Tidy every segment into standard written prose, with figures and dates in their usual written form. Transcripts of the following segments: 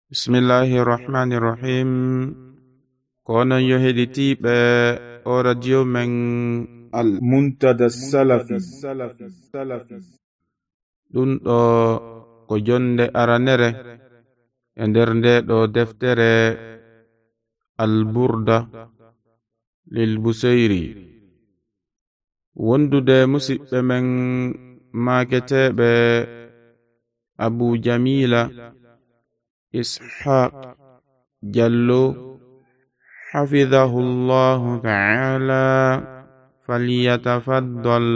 Bismillahirrahmanirrahim. Kono yo heɗitiɓe o radio men al muntada salafi ɗum ɗo ko jonde aranere e nder nde ɗo deftere alburda lil busayri wondude musidɓe men maketeɓe Abu Jamila Ishaq Jallo hafidhahullahu ta'ala falyatafaddal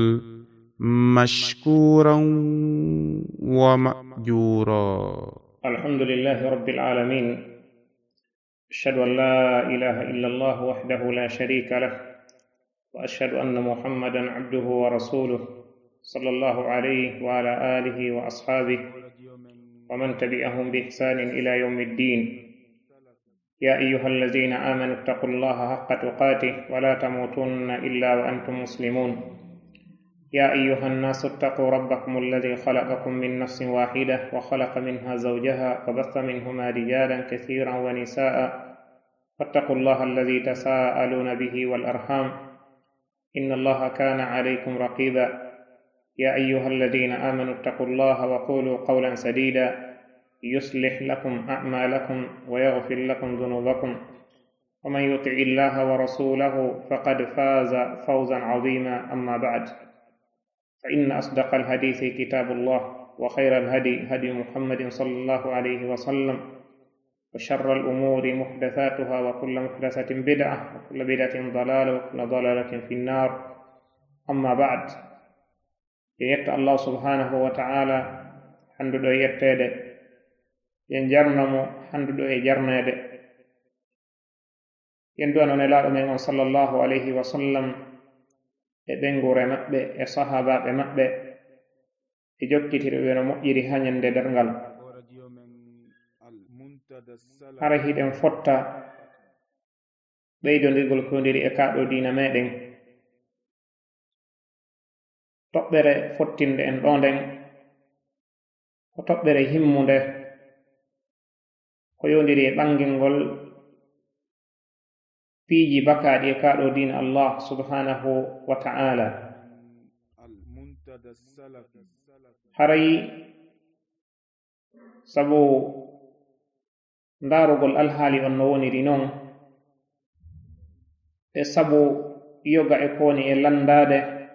mashkuran wa ma'jura. Alhamdulillahi rabbil alamin. Ashhadu an la ilaha illallah wahdahu la sharika lah wa ashhadu anna Muhammadan abduhu wa rasuluh sallallahu alayhi wa ala alihi wa ashabihi wa man tabi'ahum bi ihsanin ila yawmiddin. Ya ayyuhallazina amanu ittaqullaha haqqa tuqatih wa la tamutunna illa wa antum muslimun. يا أيها الناس اتقوا ربكم الذي خلقكم من نفس واحدة وخلق منها زوجها وبث منهما رجالا كثيرا ونساء واتقوا الله الذي تساءلون به والأرحام إن الله كان عليكم رقيبا. يا أيها الذين آمنوا اتقوا الله وقولوا قولا سديدا يصلح لكم أعمالكم ويغفر لكم ذنوبكم ومن يطع الله ورسوله فقد فاز فوزا عظيما. أما بعد، فإن أصدق الحديث كتاب الله وخير الهدي هدي محمد صلى الله عليه وسلم وشر الأمور محدثاتها وكل محدثة بدعة وكل بدعة ضلالة وكل ضلالة في النار. أما بعد، يت الله سبحانه وتعالى حمد يتede ينجرنمو حمد يجرنede يندون نلا من صلى الله عليه وسلم e ɓengure maɓɓe e sahabaɓe maɓɓe e jokkitiriɓe no moƴƴiri ha ñande dergal. hara hiɗen fotta ɓeydodirgol kondiri e kaɗo dina meɗen. toɓɓere fottinde en ɗo nden ko toɓɓere himmunde ko yondiri e ɓangilngol piiji bakaɗi e kaɗo dina Allah subhanahu wa ta'ala. harayi sabu ndarugol alhaali on no woniri noon e sabu yoga e koni e landade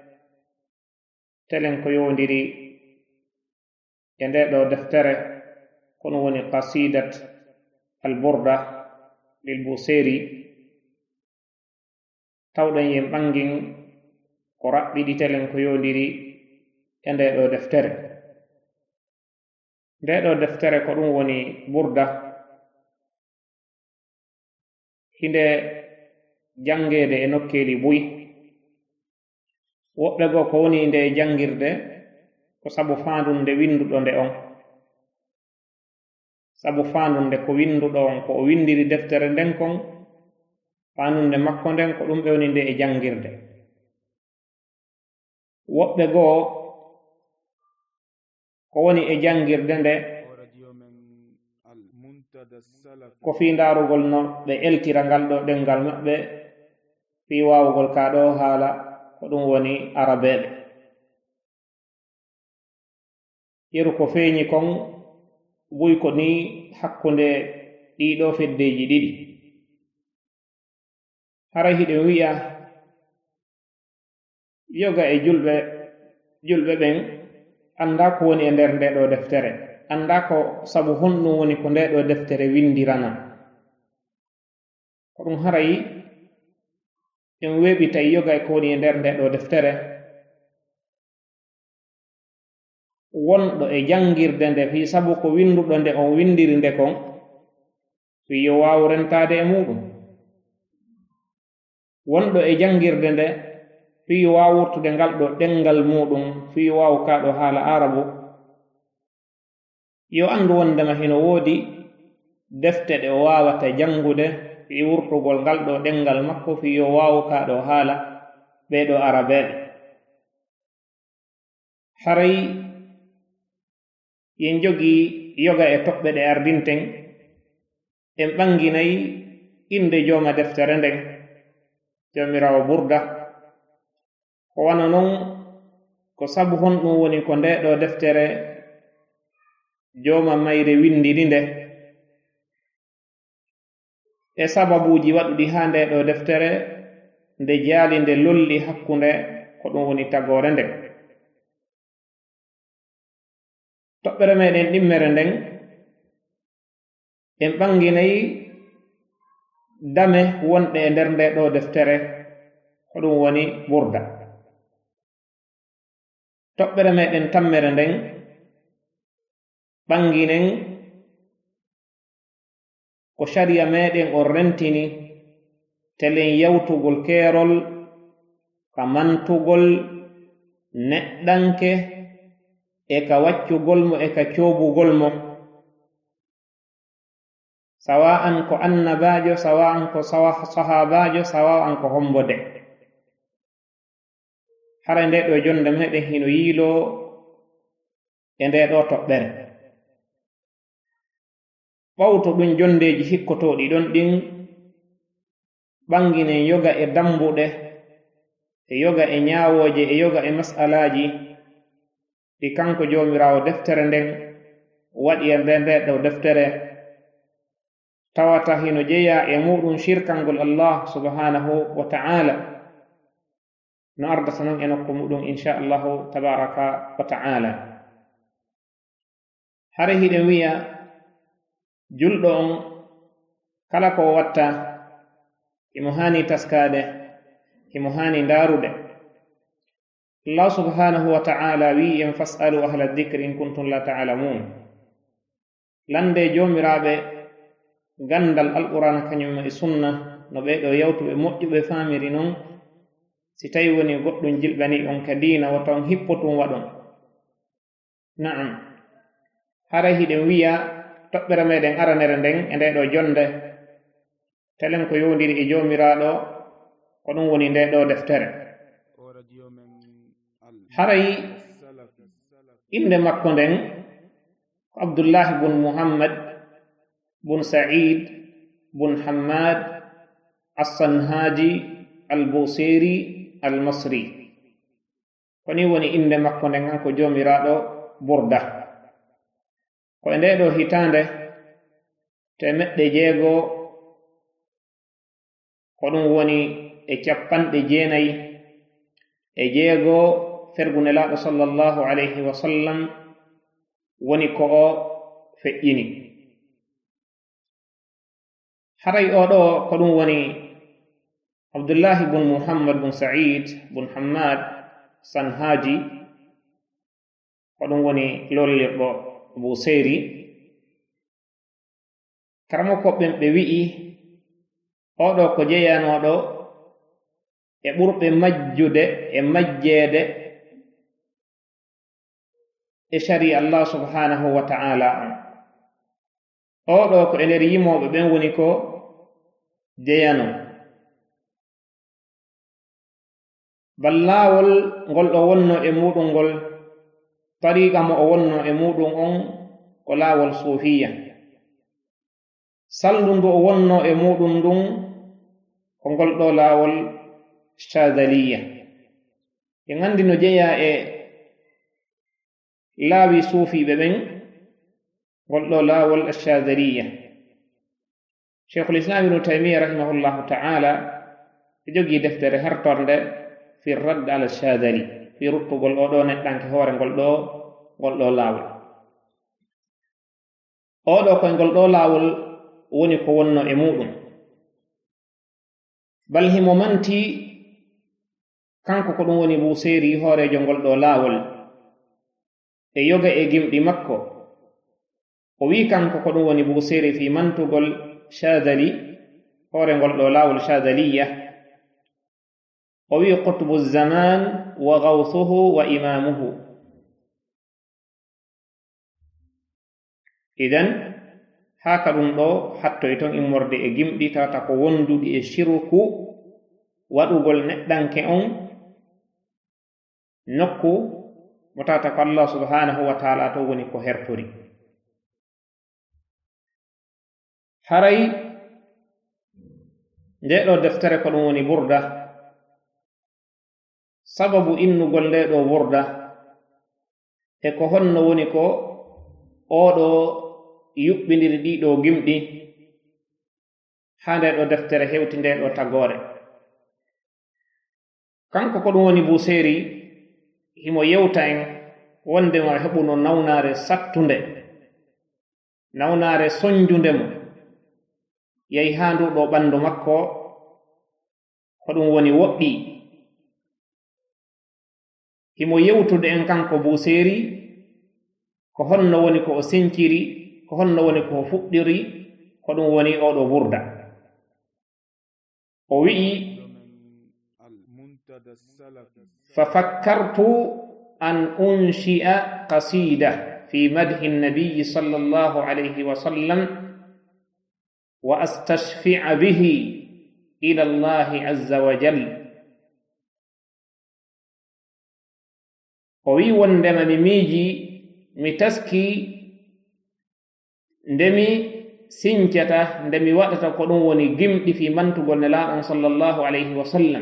telen ko yondiri e nde ɗo deftere kono woni qasidat alburda lil busayri tawɗen yen ɓangin ko raɓɓiɗi telen ko yondiri e nde ɗo deftere. nde ɗo deftere ko ɗum woni burda hinde jangede e nokkeli buy. woɓɓe goo ko woni nde jangirde ko sabu fandunde winduɗo nde on, sabu fandunde ko winduɗo on ko o windiri deftere nden kon, fandunde makko nden ko ɗum ɓewni nde e jangirde. woɓɓe goo ko woni e jangirde nde ko fi ndarugol no ɓe eltira ngal ɗo ɗengal maɓɓe fi wawugol ka ɗo haala ko ɗum woni arabeɓe. yeru ko feeñi kon buy ko ni hakkunde ɗiɗo feddeji ɗiɗi. hara hiɗen wi'a yoga e julɓe ɓen anda ko woni e nder nde ɗo deftere, anda ko sabu honɗum woni ko nde ɗo deftere windirana. ko ɗum harayi en weɓita yoga e ko woni e nder nde ɗo deftere. wonɗo e jangirde nde fi sabu ko winduɗo nde on windiri nde kon fi yo wawu rentade e muɗum. wonɗo e jangirde nde fi wawu wurtude ngal ɗo ɗengal muɗum fi wawu kaɗo haala arabu. yo andu wondema hino woodi defte ɗe o wawata jangude fi wurtugol ngal ɗo ɗengal makko fi yo wawu kaɗo haala ɓeɗo arabeɓe. haray yen jogi yoga e toɓɓe ɗe ardinten en ɓanginayi inde jooma deftere nden jomirawo Burda ko wana non ko sabu honɗum woni ko nde ɗo deftere jooma mayre windiri nde e sababuji waɗuɗi ha nde ɗo deftere nde jaali nde lolli hakkunde ko ɗum woni tagore nden. toɓɓere meɗen ɗimmere nden en ɓanginayi dame wonɗe e nder nde ɗo deftere ko ɗum woni Burda. toɓɓere meɗen tammere nden ɓanginen ko sharia meɗen on rentini telen yawtugol keerol ka mantugol neɗɗanke e ka waccugol mo e ka coobugol mo, sawa an ko annabajo, sawa an ko sahabajo, sawa an ko hombode. hara nde ɗo jonde meɗen hino yiilo e nde ɗo toɓɓere ɓawto ɗum jondeji hikkotoɗi ɗon ɗin ɓanginen yoga e dambuɗe e yoga e ñaawoje e yoga e masalaji ɗi kanko jomirawo deftere nden waɗi e nde ɗo deftere tawata hino jeeya e muɗum shirkangol Allah subhanahu wa ta'ala no ardata non e nokku muɗum inchallahu tabaraka wa ta'ala. hare hiɗen wiya julɗo on kala ko watta imo hani taskade, imo hani ndarude. Allah subhanahu wa ta'ala wi en fas'alu ahla dhikri in kuntum la ta'lamun. lande jomiraɓe gandal alquran kañum e sunna no ɓeɗo yawtuɓe moƴƴuɓe famiri non, si tawi woni goɗɗum jilɓani on ka diina woto on hippotum waɗon. na'am, hara hiɗen wiya toɓɓere meɗen aranere nden e nde ɗo jonde telen ko yowndiri e jomiraɗo ko ɗum woni nde ɗo deftere. harayi inde makko nden ko Abdullah bun Muhammad bun Sa'id bun Hammad as-Sanhaji al-Busiri al-Masri, ko ni woni inde makko nden hanko jomiraɗo Burda. ko e nde ɗo hitande 600 ko ɗum woni e 96 fergunelaɗo sallallahu alayhi wa sallam woni ko o feƴƴini. haray o ɗo ko ɗum woni Abdullahi bun Muhammad bun Sa'id bun Hammad Sanhaji, ko ɗum woni lollirɗo Busiri. karamo koɓɓen ɓe wi'i oɗo ko jeyanoɗo e ɓurɓe majjude e majjeede e shari Allah subhanahu wa ta'ala on. oɗo ko e nder yimoɓe ɓen woni ko jeyano. ballawol ngol ɗo wonno e muɗum ngol, tariqa mo o wonno e muɗum on ko laawol sufiya. sallu ndu o wonno e muɗum ndun ko ngol ɗo laawol shadaliya. en andi no jeeya e laawi suufiɓe ɓen ngol ɗo laawol shadaliya. Sheikhul Islam ibnu Taymiyya rahimahullahu ta'ala e jogii deftere hertorde fi radd ala shadali, fi ruttugol oɗo neɗɗanke hoore ngol ɗo laawol. oɗo koye ngol ɗo laawol woni ko wonno e muɗum, bal himo manti kanko ko ɗum woni Busiri hoorejo ngol ɗo laawol e yoga e gimɗi makko. o wi kanko ko ɗum woni Busiri fi mantugol shadali, hoore ngol ɗo laawol shadaliya. o wi qutbu zaman wa gawthuhu wa imamuhu. idan haka ɗum ɗo hattoy ton immorde e gimɗi tawata ko wonduɗi e shirku waɗugol neɗɗanke on nokku mo tawata ko Allah subhanahu wa ta'ala to woni ko hertori. haray nde ɗo deftere ko ɗum woni burda sababu innugol nde ɗo burda e ko honno woni ko oɗo yuɓɓindiri ɗiɗo gimɗi ha nde ɗo deftere hewti nde ɗo tagore. Kanko ko ɗum woni Busiri himo yewta en wonde mo heɓuno nawnare sattunde, nawnare soñjunde mo yehi ha nduɗo ɓandu makko ko ɗum woni woɗɗi. Himo yewtude en kanko Busiri ko honno woni ko o sinciri, ko honno woni ko o fuɗɗiri ko ɗum woni oɗo burda. O wi'i ففكرت أن أنشئ قصيدة في مدح النبي صلى الله عليه وسلم وأستشفع به إلى الله عز وجل. وي وندم ميجي متسكي ndemi sincata ndemi waɗata ko ɗum woni gimɗi fi mantugol nelaaɗon sallallahu alayhi wa sallam.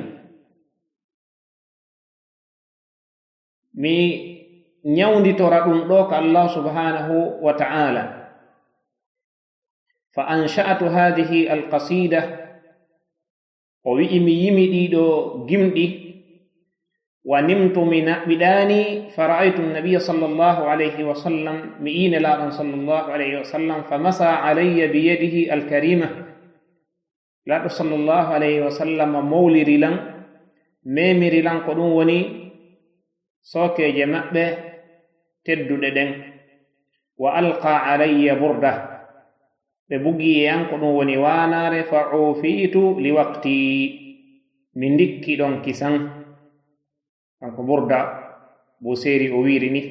Mi ñawditora ɗum ɗo ka Allah subhanahu wa ta'ala. Fa ansha'atu hadhihi alqasida, o wi'i mi yimi ɗiɗo gimɗi. Wa nimtu mi naɓɓiɗani fa ra'aytu an-nabiyya sallallahu alayhi wa sallam, mi ine laaɗon sallallahu alayhi wa sallam, fa masa alayya bi yadihi alkarima. Laaɗo sallallahu alayhi wa sallam mawliri lan, memiri lan ko ɗum woni sokeje maɓɓe tedduɗe ɗen. Wa alqa alayya burda, ɓe bugi e an ko ɗum woni wanare. Fa ufitu li waqti, mi ndikki ɗon kisan. kanko burda Busiri o wiiri ni.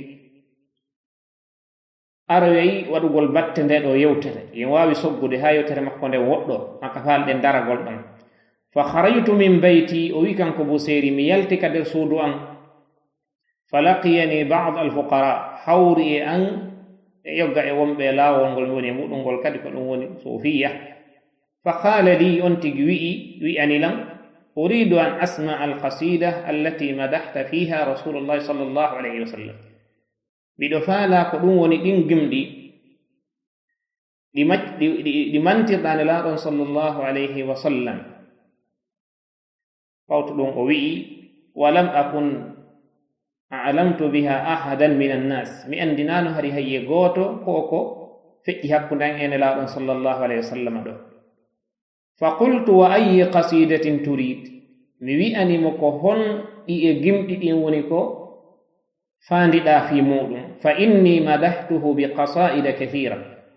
Aroyi waɗugol batte nde ɗo yewtere, yen wawi soggude ha yewtere makko nde woɗɗo maka falɗe daragol ɗon. Fa kharajtu min bayti, o wi kanko Busiri, mi yalti ka nder suudu an. Falaqiyani ba'd alfuqara, hawri e an e yogga e wonɓe laawol ngol woni e muɗum ngol kadi ko ɗum woni sufiya. Fa qala li, on tigi wi'ani lan, uridu an asma alqasida allati madahta fiha Rasulullah sallallahu alayhi wa sallam. Miɗo faala ko ɗum woni ɗin gimɗi ɗi mantirɗa nelaaɗon sallallahu alayhi wa sallam. Fawtu ɗum o wi'i, walam akun a'lamtu biha ahadan min annas, mi andinano hari hayye gooto ko feƴƴi hakkundan e nelaaɗon sallallahu alayhi wa sallam ɗo. Fa qultu wa ayyi qasidatin turid, mi wi'animo ko hon ɗi e gimɗi ɗin woni ko faandiɗa fi muɗum. Fa inni madahtuhu bi qasaida kathira,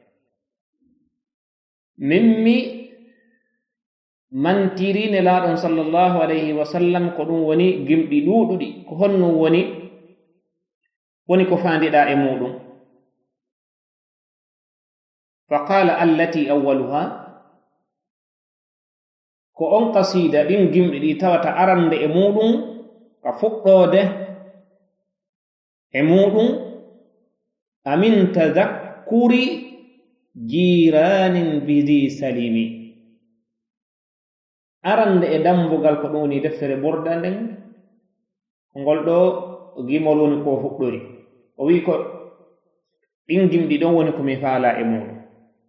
mimmi mantiri nelaaɗon sallallahu alayhi wa sallam ko ɗum woni gimɗi ɗuɗuɗi, ko honnum woni ko faandiɗa e muɗum. Fa qala allati awwaluha, ko on qasida ɗin gimɗi ɗi tawata arande e muɗum ka fuɗɗode e muɗum, amin tadakkuri jiranin bidi salimi, arande e dambugal ko ɗum woni deftere burda nden ngol ɗo gimol woni ko fuɗɗori. O wi ko ɗin gimɗi ɗon woni komi faala e muɗum.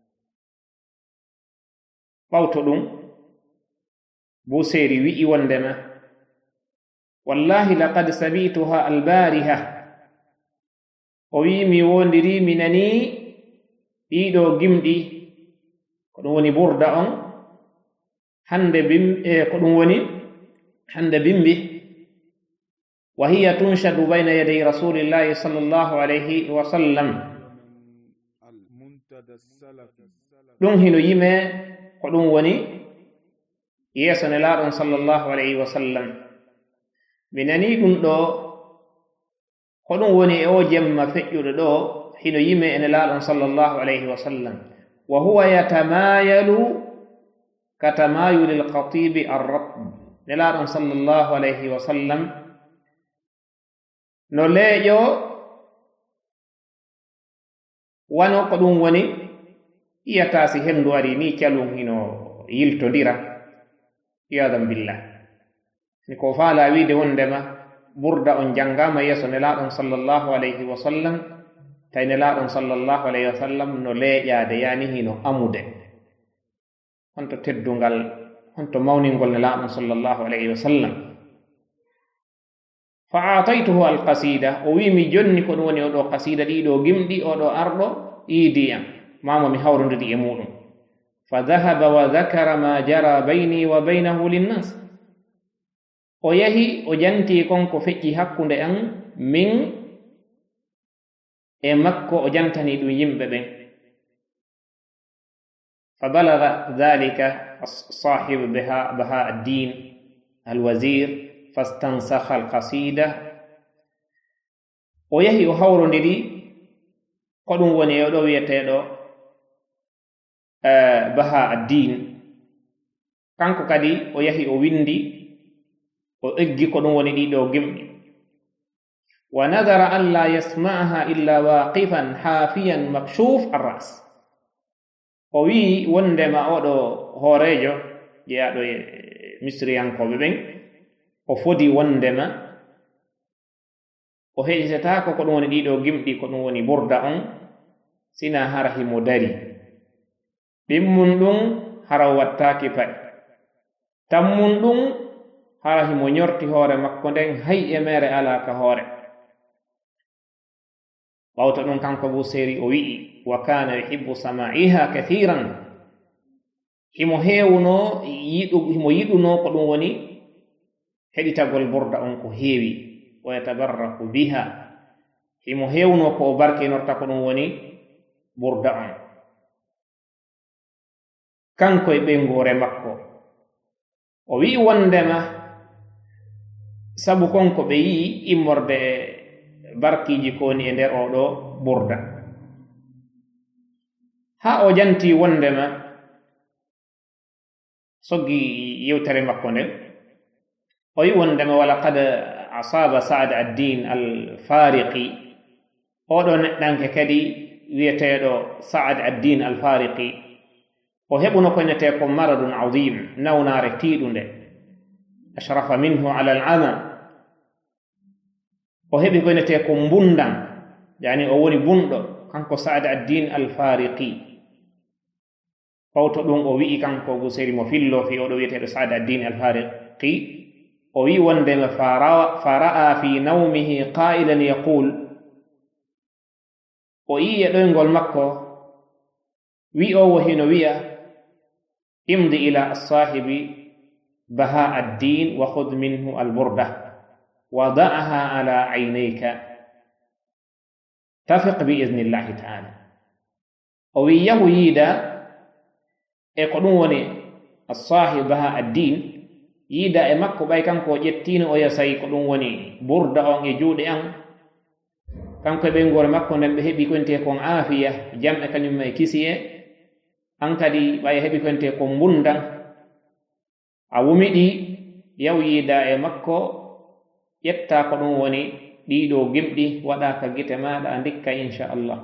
ɓawto ɗum Busiri wi'i wondema, wallahi laqad sami'tuha albariha, o wi mi wondiri mi nani ɗiɗo gimɗi ko ɗum woni burda on ko ɗum woni hande bimbi. Wa hiya tunshadu bayna yaday rasulillahi sallallahu alayhi wa sallam, ɗum hino yime ko ɗum woni yeeso nelaaɗon sallallahu alayhi wa sallam. Mi nani ɗum ɗo ko ɗum woni e o jemma feƴƴuɗo ɗo hino yime e nelaaɗon sallallahu alayhi wa sallam. Wa huwa yatamayalu katamayuli alqatibi arratb, nelaaɗon sallallahu alayhi wa sallam no leeƴo wano ko ɗum woni iyata si hendu ari ni calum hino yiltodira iyadam billah ni ko faala wiide wondema burda on jangama yeso nelaɗon sallllahu alayhi wa sallam tawi nelaɗon sallllahu alayhi wa sallam no leeƴade yani hino amude honto teddungal honto mawningol nelaɗon sallllahu alayhi wa sallam fa ataytuhu alqasida o wimi jonni ko ɗum woni oɗo qasida ɗiɗo gimɗi oɗo arɗo iidiyam mamo mi hawrodiri e muɗum fa dahaba wa dakara ma jara bayni wa baynahu linnas o yahi o janti konko feƴƴi hakkunde an min e makko o jantani ɗum yimɓe ɓen fa balaga dhalika sahibu baha addin alwazir fastansakha alqasida o yahi o hawrodiri ko ɗum woni oɗo wiyeteɗo baha addin kanko kadi o yahi o windi o eggi ko ɗum woni ɗiɗo gimɗi wa nadara an la yasma'aha illa waqifan hafiyan makshuf arras o wi wondema oɗo hoorejo jeyaɗo e misriyankoɓe ɓen o fodi wondema o heƴitetako ko ɗum woni ɗiɗo gimɗi ko ɗum woni burda on sina hara himo dari ɗimmun ɗum hara wattaki paɗe tammun ɗum hara himo ñorti hoore makko nden hay e mere ala ka hoore ɓawta ɗum kanko Busiri o wi'i wa kana yuhibbu sama'iha kathiran himo heewuno himo yiɗuno ko ɗum woni heɗitagol burda on ko heewi wa yatabarraku biha himo heewuno ko o barkinorta ko ɗum woni burda on kanko e ɓengore makko o wi'i wondema sabu konko ɓe yi'i immorde e barkiji koni e nder oɗo burda ha o janti wondema soggi yewtere makko nden o wi wondema walaqad asaba Sa'd ad-Din al-Fariqi oɗo neɗɗanke kadi wiyeteɗo Sa'd ad-Din al-Fariqi o heɓuno ko nete ko maradun azim nawnare tiiɗunde ashrafa minhu ala al-ama o heɓi ko nete ko mbundan yani o woni bunɗo kanko Sa'd ad-Din al-Fariqi fawto ɗum o wi'i kanko Busiri mo fillo fi oɗo wiyeteɗo Sa'd ad-Din al-Fariqi o wi wondema fara'a fi nawmihi qa'ilan yaqul o yi e ɗoyngol makko wi o wo hino wiya imdi ila as-sahibi baha ad-din wa khudh minhu al-burda wa da'aha ala aynayka tafiq bi idhnillahi ta'ala o wi yahu yiida e ko ɗum woni as-sahib baha ad-din yiida e makko ɓay kanko o ƴettino o yasayi ko ɗum woni burda on e juuɗe an kanko e ɓengore makko nden ɓe heɓi konte kon aafiya jamɗe kañum e kisiye an kadi ɓay heɓi konte kon mbundan a wumiɗi yaw yiida e makko ƴetta ko ɗum woni ɗiɗo gimɗi waɗa ka gite maɗa a ndikka inchallah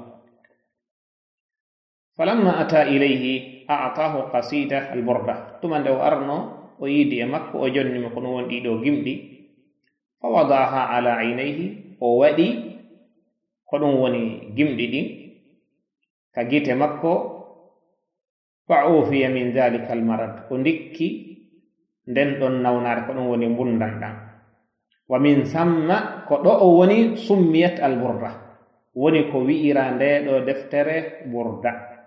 falamma ata ilayhi a'tahu qasida al-burda tuma nde o arno o yiidi e makko o jonnimo ko ɗum woni ɗiɗo gimɗi fa wadaha ala aynayhi o waɗi ko ɗum woni gimɗi ɗin ka gite makko fa ufiya min dhalika almarad ko ndikki nden ɗon nawnare ko ɗum woni mbundan ɗan wa min samma ko ɗo o woni summiyat alburda woni ko wi'ira nde ɗo deftere burda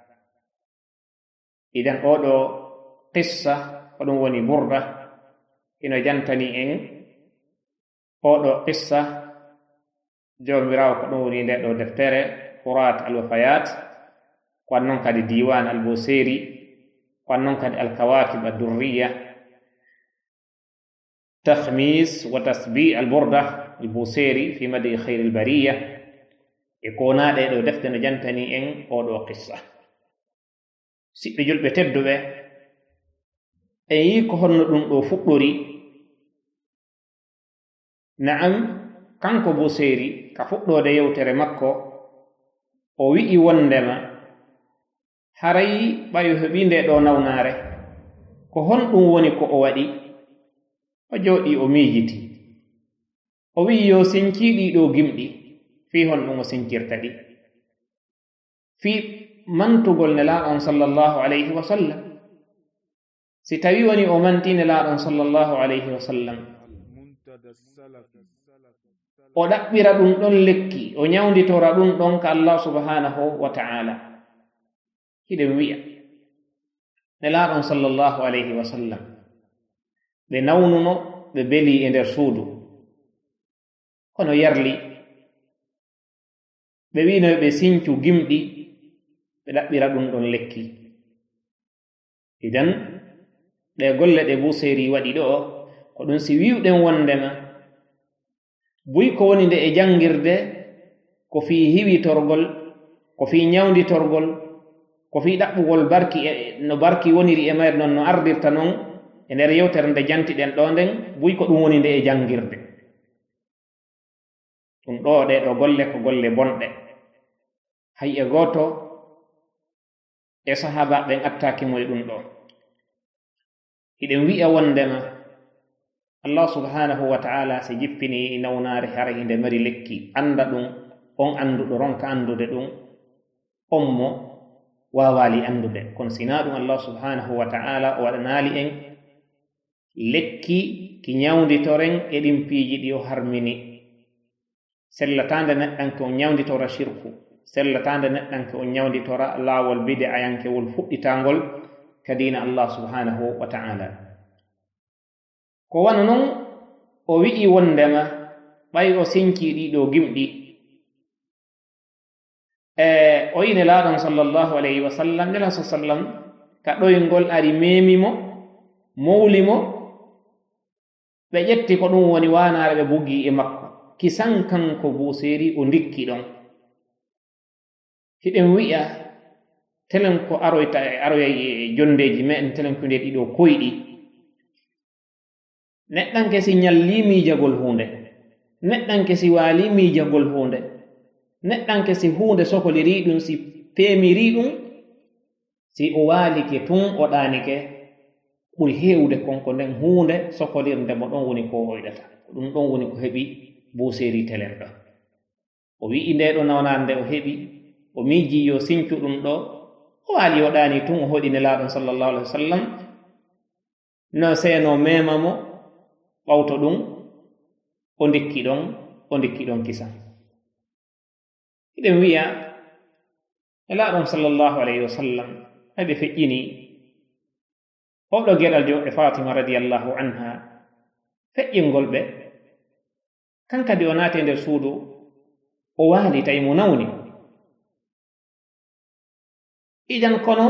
idan oɗo qissa ko ɗum woni burda ino jantani en oɗo qissa jomirawo ko ɗum woni nde ɗo deftere furat alwafayat ko annon kadi diwan albusiri ko annon kadi alkawakib addurriya takhmis wa tasbi alburda albusiri fi madi khayr albariya e ko naɗe ɗo defte no jantani en oɗo qissa siɓɓe julɓe tedduɓe en yi ko honno ɗum ɗo fuɗɗori na'am kanko Busiri ka fuɗɗode yewtere makko o wi'i wondema haray ɓayo heɓi nde ɗo nawnare ko honɗum woni ko o waɗi. O jooɗi o miijiti, o wi'i yo sinki ɗiɗo gimɗi fii honɗum o sinkirta ɗi, fii mantugol nelaaɗon sallallahu alayhi wa sallam. Si tawi woni o manti nelaaɗon sallallahu alayhi wa sallam, o ɗaɓɓira ɗum ɗon lekki, o ñawditora ɗum ɗon ka Allah subhanahu wa ta'ala. hiɗen wi'a nelaaɗon sallallahu alayhi wa sallam ɓe nawnuno ɓe beli e nder suudu, kono yarli ɓe wino ɓe sincu gimɗi ɓe ɗaɓɓira ɗum ɗon lekki. idan ɗe golle ɗe Busiri waɗi ɗo ko ɗum si wiwɗen wondema buy ko woni nde e jangirde ko fii hiwitorgol, ko fii ñawditorgol, ko fii ɗaɓɓugol barki no barki woniri e mayre noon no ardirta noon e nder yewtere nde jantiɗen ɗo nden, buy ko ɗum woni nde e jangirde. ɗum ɗo ɗe ɗo golle ko golle bonɗe. hay e gooto e sahaba ɓen attaki moye ɗum ɗo. hiɗen wi'a wondema Allah subhanahu wa ta'ala si jippini nawnare hara hinde mari lekki, anda ɗum on anduɗo ronka andude ɗum, on mo wawali andude. kono sina ɗum Allah subhanahu wa ta'ala o waɗanali en lekki ki ñawditoren e ɗin piiji ɗi o harmini. sellatande neɗɗanke on ñawditora shirku, sellatande neɗɗanke on ñawditora laawol bide ayankewol fuɗɗitangol ka diina Allah subhanahu wa ta'ala. ko wana noon o wi'i wondema ɓay o sinki ɗiɗo gimɗi o yi nelaaɗon sallallahu alayhi wa sallam, nela sa sallam ka ɗoyngol ari memimo mowlimo, ɓe ƴetti ko ɗum woni wanare ɓe buggi e makko, kisan kanko Busiri o ndikki ɗon. hiɗen wi'a telen ko aroyta e jondeji meɗen telen ko nde ɗiɗo koyɗi, neɗɗanke si ñalli miijagol hunde, neɗɗanke si waali miijagol hunde, neɗɗanke si hunde sokoliri ɗum, si peemiri ɗum, si o waalike tun o ɗaanike, ɓuri heewde konko nden hunde sokolirde mo ɗon woni ko oyɗata. ɗum ɗon woni ko heɓi Busiri telen ɗo. o wi'i nde ɗo nawnande o heɓi, o miiji yo sincu ɗum ɗo, o waali o ɗaani tun o hoɗi nelaaɗon sallallahu alayhi wa sallam, no seeno mema mo ɓawto ɗum o ndikki ɗon kisa. hiɗen wi'a nelaaɗon sallallahu alayhi wa sallam heɓe feƴƴini oɗo geɗal jo e Fatima radiyallahu anha, feƴƴingol ɓe kankadi o naati nder suudu o waali tawi mo nawni. ijan kono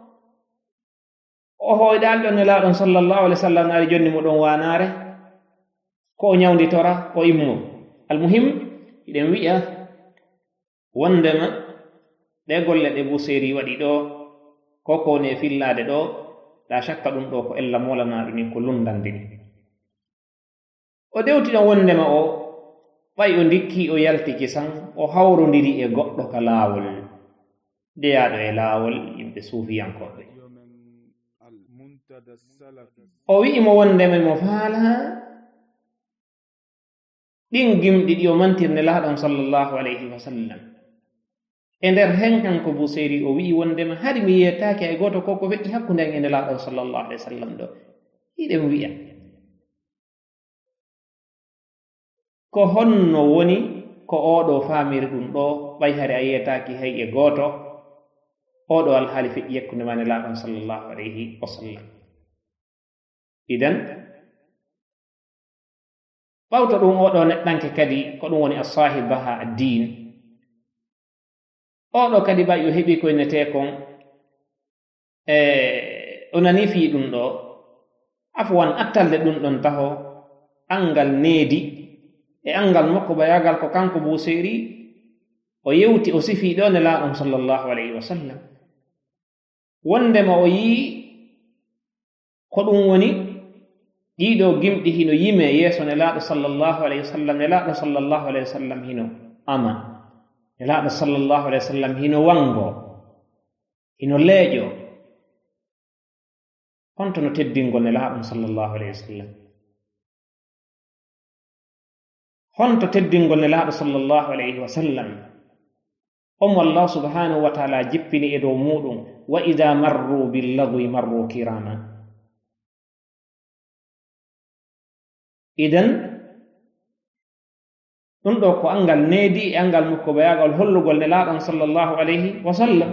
o hoyɗalɗo nelaaɗon sallallahu alayhi wa sallam naari jonni mo ɗon wanare ko o ñawditora o immo. almuhim hiɗen wi'a wondema ɗe golle ɗe Busiri waɗi ɗo ko kowoni e fillade ɗo, la shakka ɗum ɗo ko ella molanaɗo ni ko lundandini. o dewtiɗo wondema o ɓay o ndikki o yalti kisan, o hawrodiri e goɗɗo ka laawol deyaɗo e laawol yimɓe suufiyankoɓe. o wi'imo wondema mo faala ɗin gimɗi ɗi o mantirne laaɗon sallallahu alayhi wa sallam. e nder hen kanko Busiri o wi'i wondema hari mi yettake e goto ko feƴƴi hakkunde en e nelaaɗon sallallahu alayhi wa sallam ɗo. hiɗen wi'a ko honno woni ko oɗo faamiri ɗum ɗo, ɓay hari a yettaki hay e goto oɗo alhaali feƴƴi hakkunde ma nelaaɗon sallallahu alayhi wa sallam. idan ɓawto ɗum oɗo neɗɗanke kadi ko ɗum woni as-sahib baha ad-din, oɗo kadi ɓay o heɓi ko innete kon o nani fi ɗum ɗo, afwan attalde ɗum ɗon taho angal needi e angal makko bayagal ko kanko Busiri o yewti o sifi ɗo nelaaɗon sallallahu alayhi wa sallam. wondema o yii ko ɗum woni ɗiɗo gimɗi hino yime yeeso nelaaɗo sallallahu alayhi wa sallam. nelaaɗo sallallahu alayhi wa sallam hino ama, nelaaɗo sallallahu alayhi wa sallam hino wango, hino leeƴo honto no teddingol nelaaɗum sallallahu alayhi wa sallam. honto teddingol nelaaɗo sallallahu alayhi wa sallam omo Allah subhanahu wa taala jippini e dow muɗum wa ida marru billagwi marru kirama. idan ɗum ɗo ko angal needi e angal mukko bayagal hollugol nelaaɗon sallallahu alayhi wa sallam.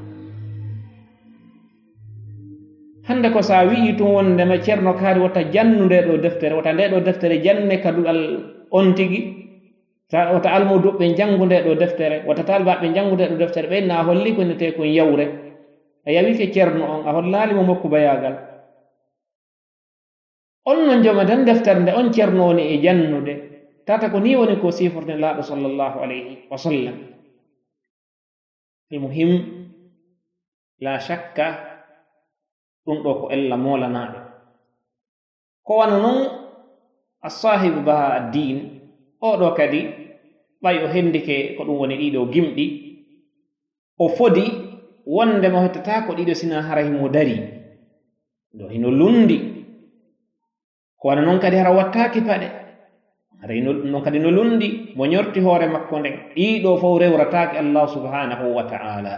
hande ko sa wi'i tun wondema ceerno kaari wata jannu nde ɗo deftere, wata nde ɗo deftere janne kaduɗal on tigi, wata almuduɓe janngu nde ɗo deftere, wata talbaɓe janngu nde ɗo deftere, ɓen na holli ko nete kon yawre. a yawike ceerno on a hollalimo mokku bayagal. on no joma tan deftere nde on ceerno woni e jannude, tata ko ni woni ko siforde laaɗo sallallahu alayhi wa sallam. almuhim la shakka ɗum ɗo ko ella molanaɗo. ko wana noon assahibu baha addin oɗo kadi ɓay o hendike ko ɗum woni ɗiɗo gimɗi, o fodi wondema hettata ko ɗiɗo sina hara himo dari ɗo hino lundi. ko wana noon kadi hara wattaki paɗe, hara noon kadi no lundi mo ñorti hoore makko nden. ɗiɗo fof rewrataki Allah subhanahu wa ta'ala.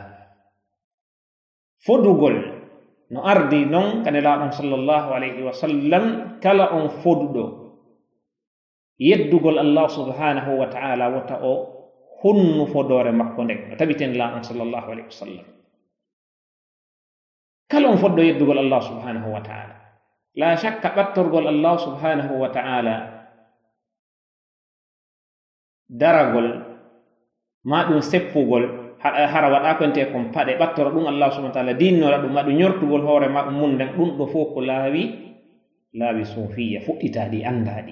fodugol no ardi noon ka nelaaɗon sallallahu alayhi wa sallam, kala on foduɗo yeddugol Allah subhanahu wa ta'ala wata o hunnu fodore makko nden no tabiten laaɗon sallallahu alayhi wa sallam. kala on fodɗo yeddugol Allah subhanahu wa ta'ala, la shakka ɓattorgol Allah subhanahu wa ta'ala, daragol ma ɗum seppugol hara waɗa ko ente kon paɗe, ɓattora ɗum Allah subhanahu wa ta'ala, dinnora ɗum, maɗum ñortugol hoore ma ɗum munden, ɗum ɗo fof ko laawi sufiya fuɗɗitaɗi andaɗi.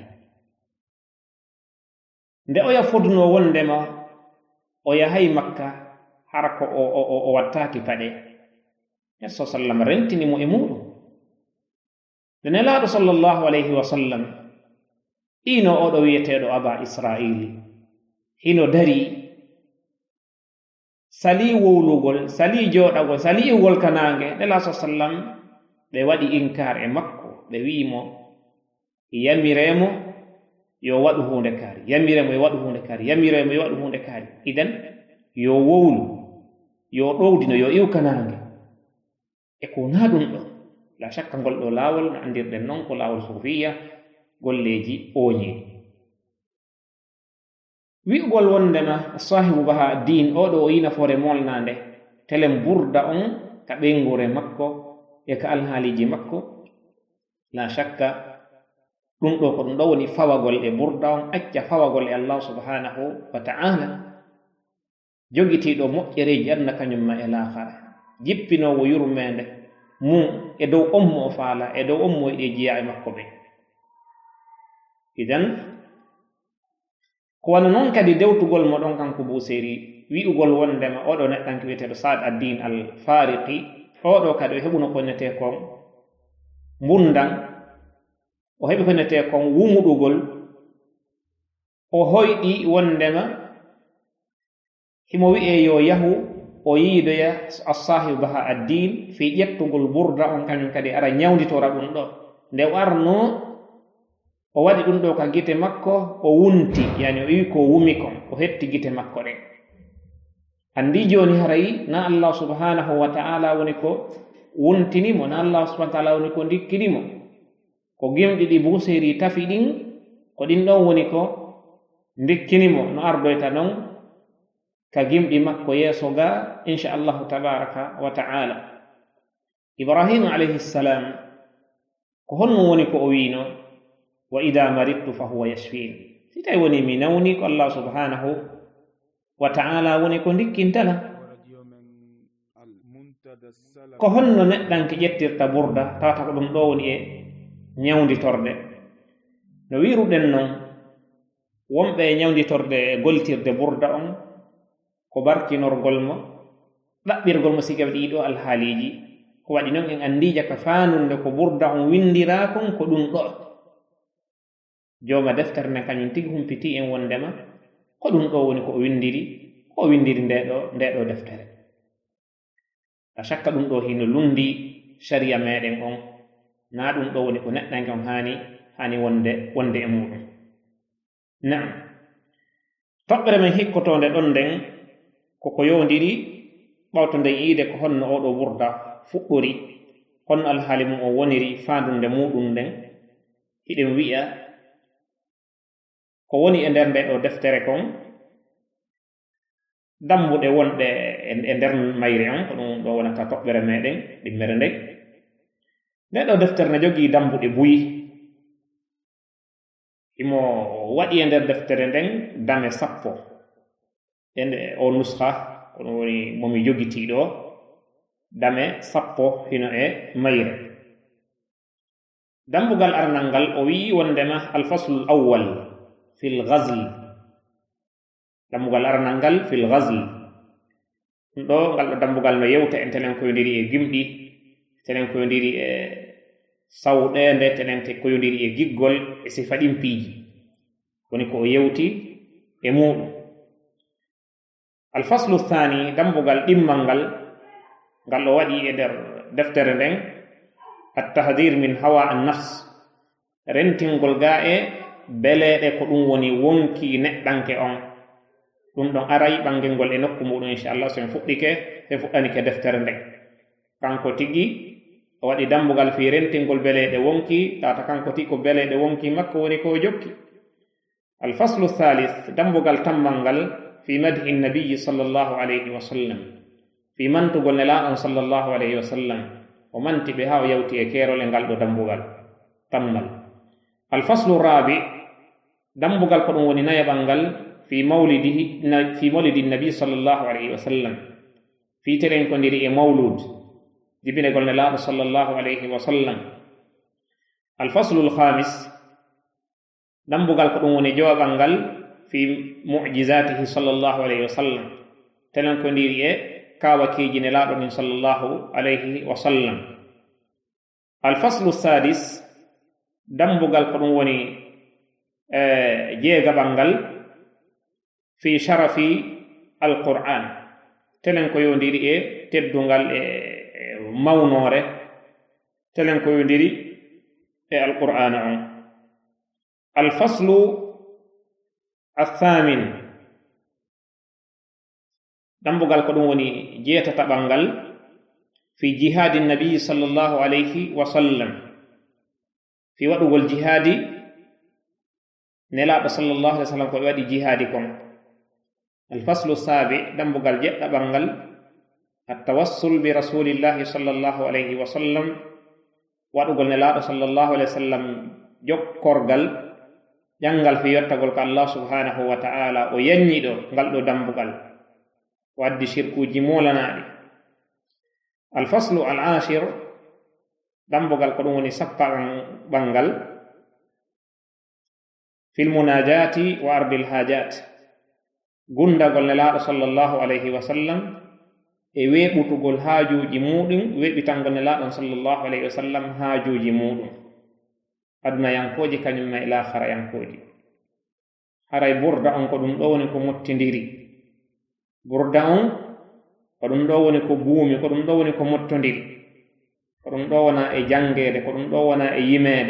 nde oya fodno wondema o yahay makka hara ko o wattaki paɗe, nesso sallam rentinimo e muɗum. nde nelaaɗo sallallahu alayhi wa sallam ɗino oɗo wiyeteɗo aba israili hino dari, sali wowlugol, sali joɗagol, sali iwgol kanange, nela sa sallam ɓe waɗi inkar e makko, ɓe wiimo yamiremo yo waɗu hunde kaari, yamiremo yo waɗu hunde kaari, yamiremo yo waɗu hunde kaari. idan yo wowlu, yo ɗowdino, yo iw kanange. e ko na ɗum ɗo, la shakka ngol ɗo laawol no andirɗen noon ko laawol sufiya, golleji oñi. wi'ugol wondema sahibu baha din oɗo o yina fore molnande telen burda on ka ɓengure makko e ka alhaaliji makko, la shakka ɗum ɗo ko ɗum ɗo woni fawagol e burda on, acca fawagol e Allah subhanahu wa ta'ala, jogitiɗo moƴƴereji adna kañumma e lahara, jippinowo yurmede mum e dow ommo o faala, e dow ommo e jiya e makko ɓe. idan ko wano noon kadi dewtugol mo ɗon kanko Busiri, wi'ugol wondema oɗo neɗɗanke wiyeteɗo Sa'd ad-Din al-Fariqi, oɗo kadi o heɓuno ko nete kon mbundan, o heɓi ko nete kon wumuɗugol, o hoyɗi wondema himo wi'e yo yahu o yiidoya as-Sahibu Baha ad-Din fi ƴettugol burda on kañum kadi ara ñawditora ɗum ɗo. nde warno o waɗi ɗum ɗo ka gite makko, o wunti, yani o wi ko wumi kon, o hetti gite makko ɗen. andi joni harayi na Allah subhanahu wa ta'ala woni ko wuntinimo, na Allah subhanahu wa ta'ala woni ko ndikkinimo, ko gimɗi ɗi Busiri tafi ɗin, ko ɗin ɗon woni ko ndikkinimo no ardoyta non ka gimɗi makko yeeso ga inchallahu tabaraka wa ta'ala. Ibrahima alayhi salam ko honno woni ko o wino wa ida maridtu fa huwa yashfin, si tawi woni mi nawni ko Allah subhanahu wa ta'ala woni ko ndikkintala. ko honno neɗɗanke ƴettirta burda tawata ko ɗum ɗo woni e ñawditorde. no wiruɗen noon wonɓe ñawditorde e goltirde burda on ko barkinorgol mo, ɗaɓɓirgol mo sigaɓe ɗiɗo alhaaliji, ko waɗi noon en andija ka fanunde ko burda on windira kon ko ɗum ɗo. joma deftere nde kañum tigi humpiti en wondema ko ɗum ɗo woni ko o windiri, ko o windiri nde ɗo deftere. a shakka ɗum ɗo hino lundi sharia meɗen on na ɗum ɗo woni ko neɗɗanke on hani wonde e muɗum. Naam, toɓɓere men hikkotonde ɗon nden koko yowndiri ɓawto nden yiide ko honno oɗo burda fuɗɗori, honno alhaali mum o woniri faandunde muɗum nden. Hiɗen wi'a ko woni e nder nde ɗo deftere kon dambuɗe wonɗe e nder mayri on, ko ɗum ɗo wonata toɓɓere meɗen ɗimmere nden. Nde ɗo deftere ne jogii dambuɗe buyi. Imo waɗi e nder deftere nden dame 10 o nuskha ko ɗum woni momi jogitiiɗo dame 10 hino e mayre. Dambugal arnal ngal o wi wondema alfaslu l awwal fi l ghazl. Dambugal arnal ngal fi l ghazl ɗum ɗo ngal ɗo dambugal no yewta en tenen koyodiri e gimɗi, tenen koyodiri e sawɗende, tenen koyodiri e giggol e sifa ɗimpiiji, woni ko o yewti e muɗum. Alfaslu thani, dambugal ɗimmal ngal o waɗi e nder deftere nden attahdir min hawa an nafs, rentingol ga e beleɗe ko ɗum woni wonki neɗɗanke on. ɗum ɗon aray ɓangel ngol e nokku muɗum inchallah so en fuɗɗanike deftere nden. Kanko tigi o waɗi dambugal fi rentingol beleɗe wonki, tata kanko tigi ko beleɗe wonki makko woni ko jokki. Alfaslu thalith, dambugal tammal ngal fi madhi nabiyi sallallahu alayhi wa sallam, fi mantugol nelaɗon sallallahu alayhi wa sallam, o manti ɓe ha o yawti e kerole ngal ɗo dambugal tammal. Alfaslu rabi, dambugal ko ɗum woni nayaɓal ngal fi mawlidi nabi sallallahu alayhi wa sallam, fi teren ko ndiri e mawlud jibinegol nelaɗo sallallahu alayhi wa sallam. Alfaslu lhamis, dambugal ko ɗum woni jowaɓal ngal fi mu'jizatihi sallallahu alayhi wa sallam, tenen ko ndiri e kawakiji nelaɗo nin sallallahu alayhi wa sallam. Alfaslu sadis, dambugal ko ɗum woni jeegaɓal ngal fi sharafi alqur'an, tenen ko yondiri e teddungal e mawnore, tenen ko yondiri e alqur'ana on. Alfaslu athamin, dambugal ko ɗum woni jeetataɓal ngal fi jihadi nabi sallallahu alayhi wa sallam, fi waɗugol jihadi nelaɗo sallallahu alayhi wa sallam ko ɓe waɗi jihadi kon. Alfaslu sabi, dambugal jeɗɗaɓal ngal attawassul bi rasulillahi sallallahu alayhi wa sallam, waɗugol nelaɗo sallallahu alayhi wa sallam jokkorgal ƴangal fi yottagol ko Allah subhanahu wa ta'ala o yanñiɗo ngal ɗo dambugal, waddi shirkuji molanaɗi. Alfaslu al-ashir, dambugal ko ɗum woni sappaɓal ngal fil munajati wa ardil hajat, gundagol nelaɗo sallallahu alayhi wa sallam e weɓutugol haajuji muɗum, weɓitangol nelaɗon sallallahu alayhi wa sallam haajuji muɗum, aduna yankoji kañum ma ila akhara yankoji. Haray burda on ko ɗum ɗo woni ko mottindiri, burda on ko ɗum ɗo woni ko buumi, ko ɗum ɗo woni ko mottondiri, ko ɗum ɗo wona e jangede, ko ɗum ɗo wona e yimede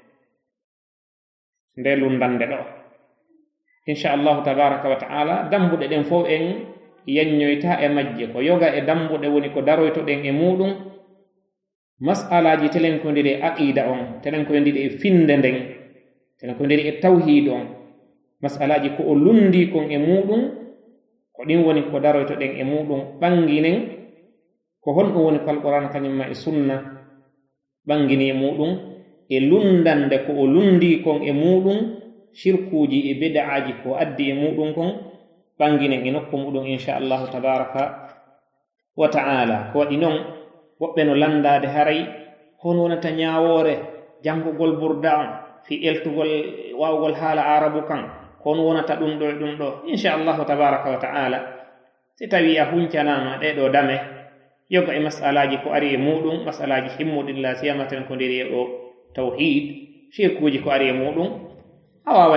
nde lundande ɗo. Inchallahu tabaraka wa ta'ala dambuɗe ɗen fof en yanñoyta e majje, ko yoga e dambuɗe woni ko daroytoɗen e muɗum mas'alaji telen ko ndiri e aqida on, telen ko ndiri e finde nden, telen ko ndiri e tawhid on, mas'alaji ko o lundi kon e muɗum, ko ɗin woni ko daroytoɗen e muɗum ɓanginen ko honɗum woni ko alqur'an kañumma e sunna ɓangini e muɗum, e lundande ko o lundi kon e muɗum, shirkuji e bid'aji ko addi e muɗum kon ɓanginen e nokku muɗum inchallahu tabaraka wa ta'ala. Ko waɗi noon woɓɓe no landade haray hono wonata ñawore jangugol burda on fi eltugol wawgol haala arabu kan, hono wonata ɗum ɗo e ɗum ɗo. Inchallahu tabaraka wa ta'ala si tawi a huncanama ɗeɗo dame yoga e masalaji ko ari e muɗum, masalaji himmuɗilla siyamaten ko ndiri e ɗo tawhid, shirkuji ko ari e muɗum, a wawa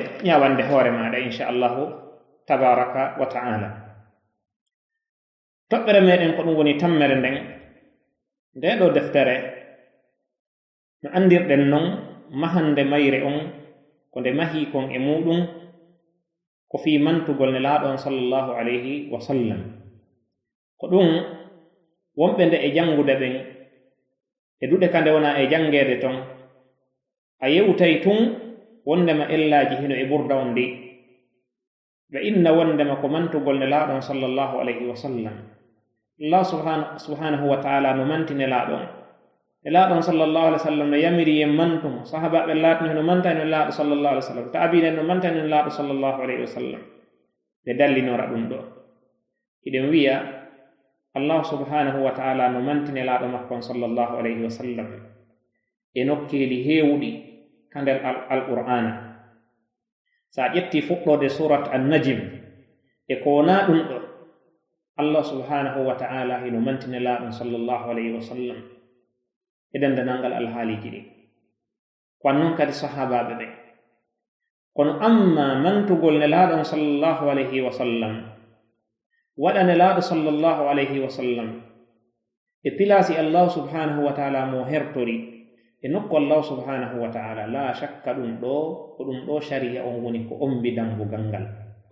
ñawande hoore maɗa inchallahu tabaraka wa ta'ala. toɓɓere meɗen ko ɗum woni tammere nden nde ɗo deftere no andirɗen non mahande mayre on ko nde mahi kon e muɗum ko fi mantugol nelaaɗo on sallllahu alayhi wa sallam ko ɗum wonɓe nde e jangude ɓen e duɗe ka nde wona e jangede ton a yewtay tun wondema ellaji hino e ɓurda on ndi ɓe inna wondema ko mantugol nelaaɗo on sallllahu alayhi wa sallam allah subhanahu wa taala no manti nelaaɗo on nelaaɗo on sallllahu alih wa sallam no yamiri yen mantumo sahabaɓe laatino no mantani nelaaɗo sallllahu alih wa sallam taabinen no mantani nelaaɗo sallllahu alayhi wa sallam ɓe dallinora ɗum ɗo hiɗen wiya allah subhanahu wa taala no manti nelaaɗo makkon sallllahu alayhi wa sallam e nokkeeli heewɗi ka nder alqur'ana sa ƴetti fuɗɗode surat annajim e ko wona ɗum ɗo allah subhanahu wa taala hino manti nelaaɗon sallllahu alayhi wa sallam e dendanalngal alhaaliji ɗi kon noon kadi sahabaɓe ɓe kono amma mantugol nelaaɗon sallllahu alayhi wa sallam waɗa nelaaɗo sallllahu alayhi wa sallam e pilasi allah subhanahu wa taala mo hertori e nokku allah subhanahu wa taala la shakka ɗum ɗo ko ɗum ɗo sharia on woni ko ombi dambugal ngal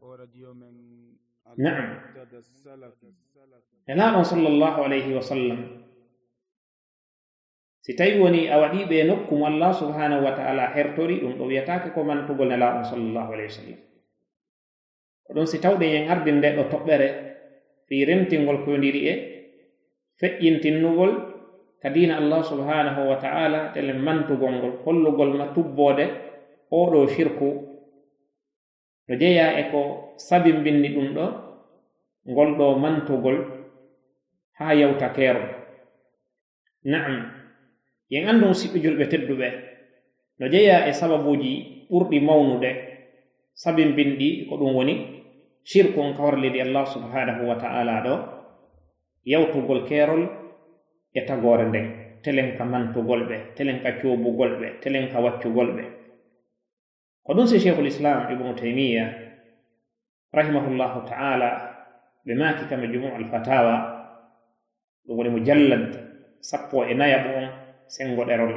naam nelaaɗon sallllahu alayhi wa sallam si tawi woni a waɗiɓe e nokku mo allah subhanahu wa taala hertori ɗum ɗo wiyatake ko mantugol nelaaɗon sallllahu alayhi wa sallam ko ɗum si tawɗe yen ardi nde ɗo toɓɓere fi rentingol koyndiri e feƴƴintinnugol ka diina allah subhanahu wa taala tele mantugol ngol hollugol ma tubbode oɗo shirku no jeeya e ko sabimbinni ɗum ɗo ngol ɗo mantugol ha yawta keero naam yen anndu musidɓe julɓe tedduɓe no jeeya e sababuji ɓurɗi mawnude sabimbinɗi ko ɗum woni shirku on kawrlidi allah subhanahu wa ta'ala ɗo yawtugol keerol e tagore nden telen ka mantugol ɓe telen ka coobugol ɓe telen ka waccugol ɓe ko ɗum si cheikhul islam ibnu taymiya rahimahullahu ta'ala ɓe maaki kame jumu al fatawa ɗum woni mujallad 14 on sengo ɗerol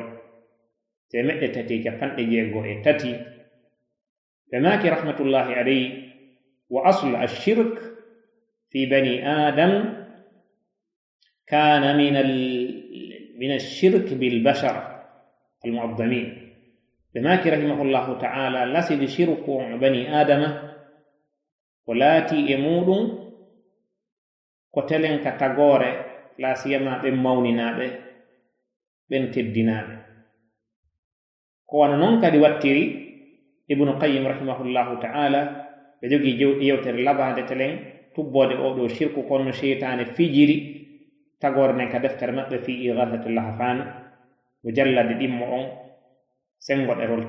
363 ɓe maaki rahmatullahi alayhi wa aslu ashirk fi bani adam kana min ashirk bilbashar almu'azzamin ɓe maaki rahimahullahu ta'ala lasidi shirku bani adama ko laati e muɗum ko telen ka tagore la siyama ɓen mawninaɓe ɓen teddinaɓe ko wana noon kadi wattiri ibnu qayyim rahimahullahu ta'ala ɓe jogi yewtere labade telen tubbode oɗo shirku konno cheytane fijiri tagore nden ka deftere maɓɓe fi igathatu lahfan mujallade ɗimmo on sengo ɗerol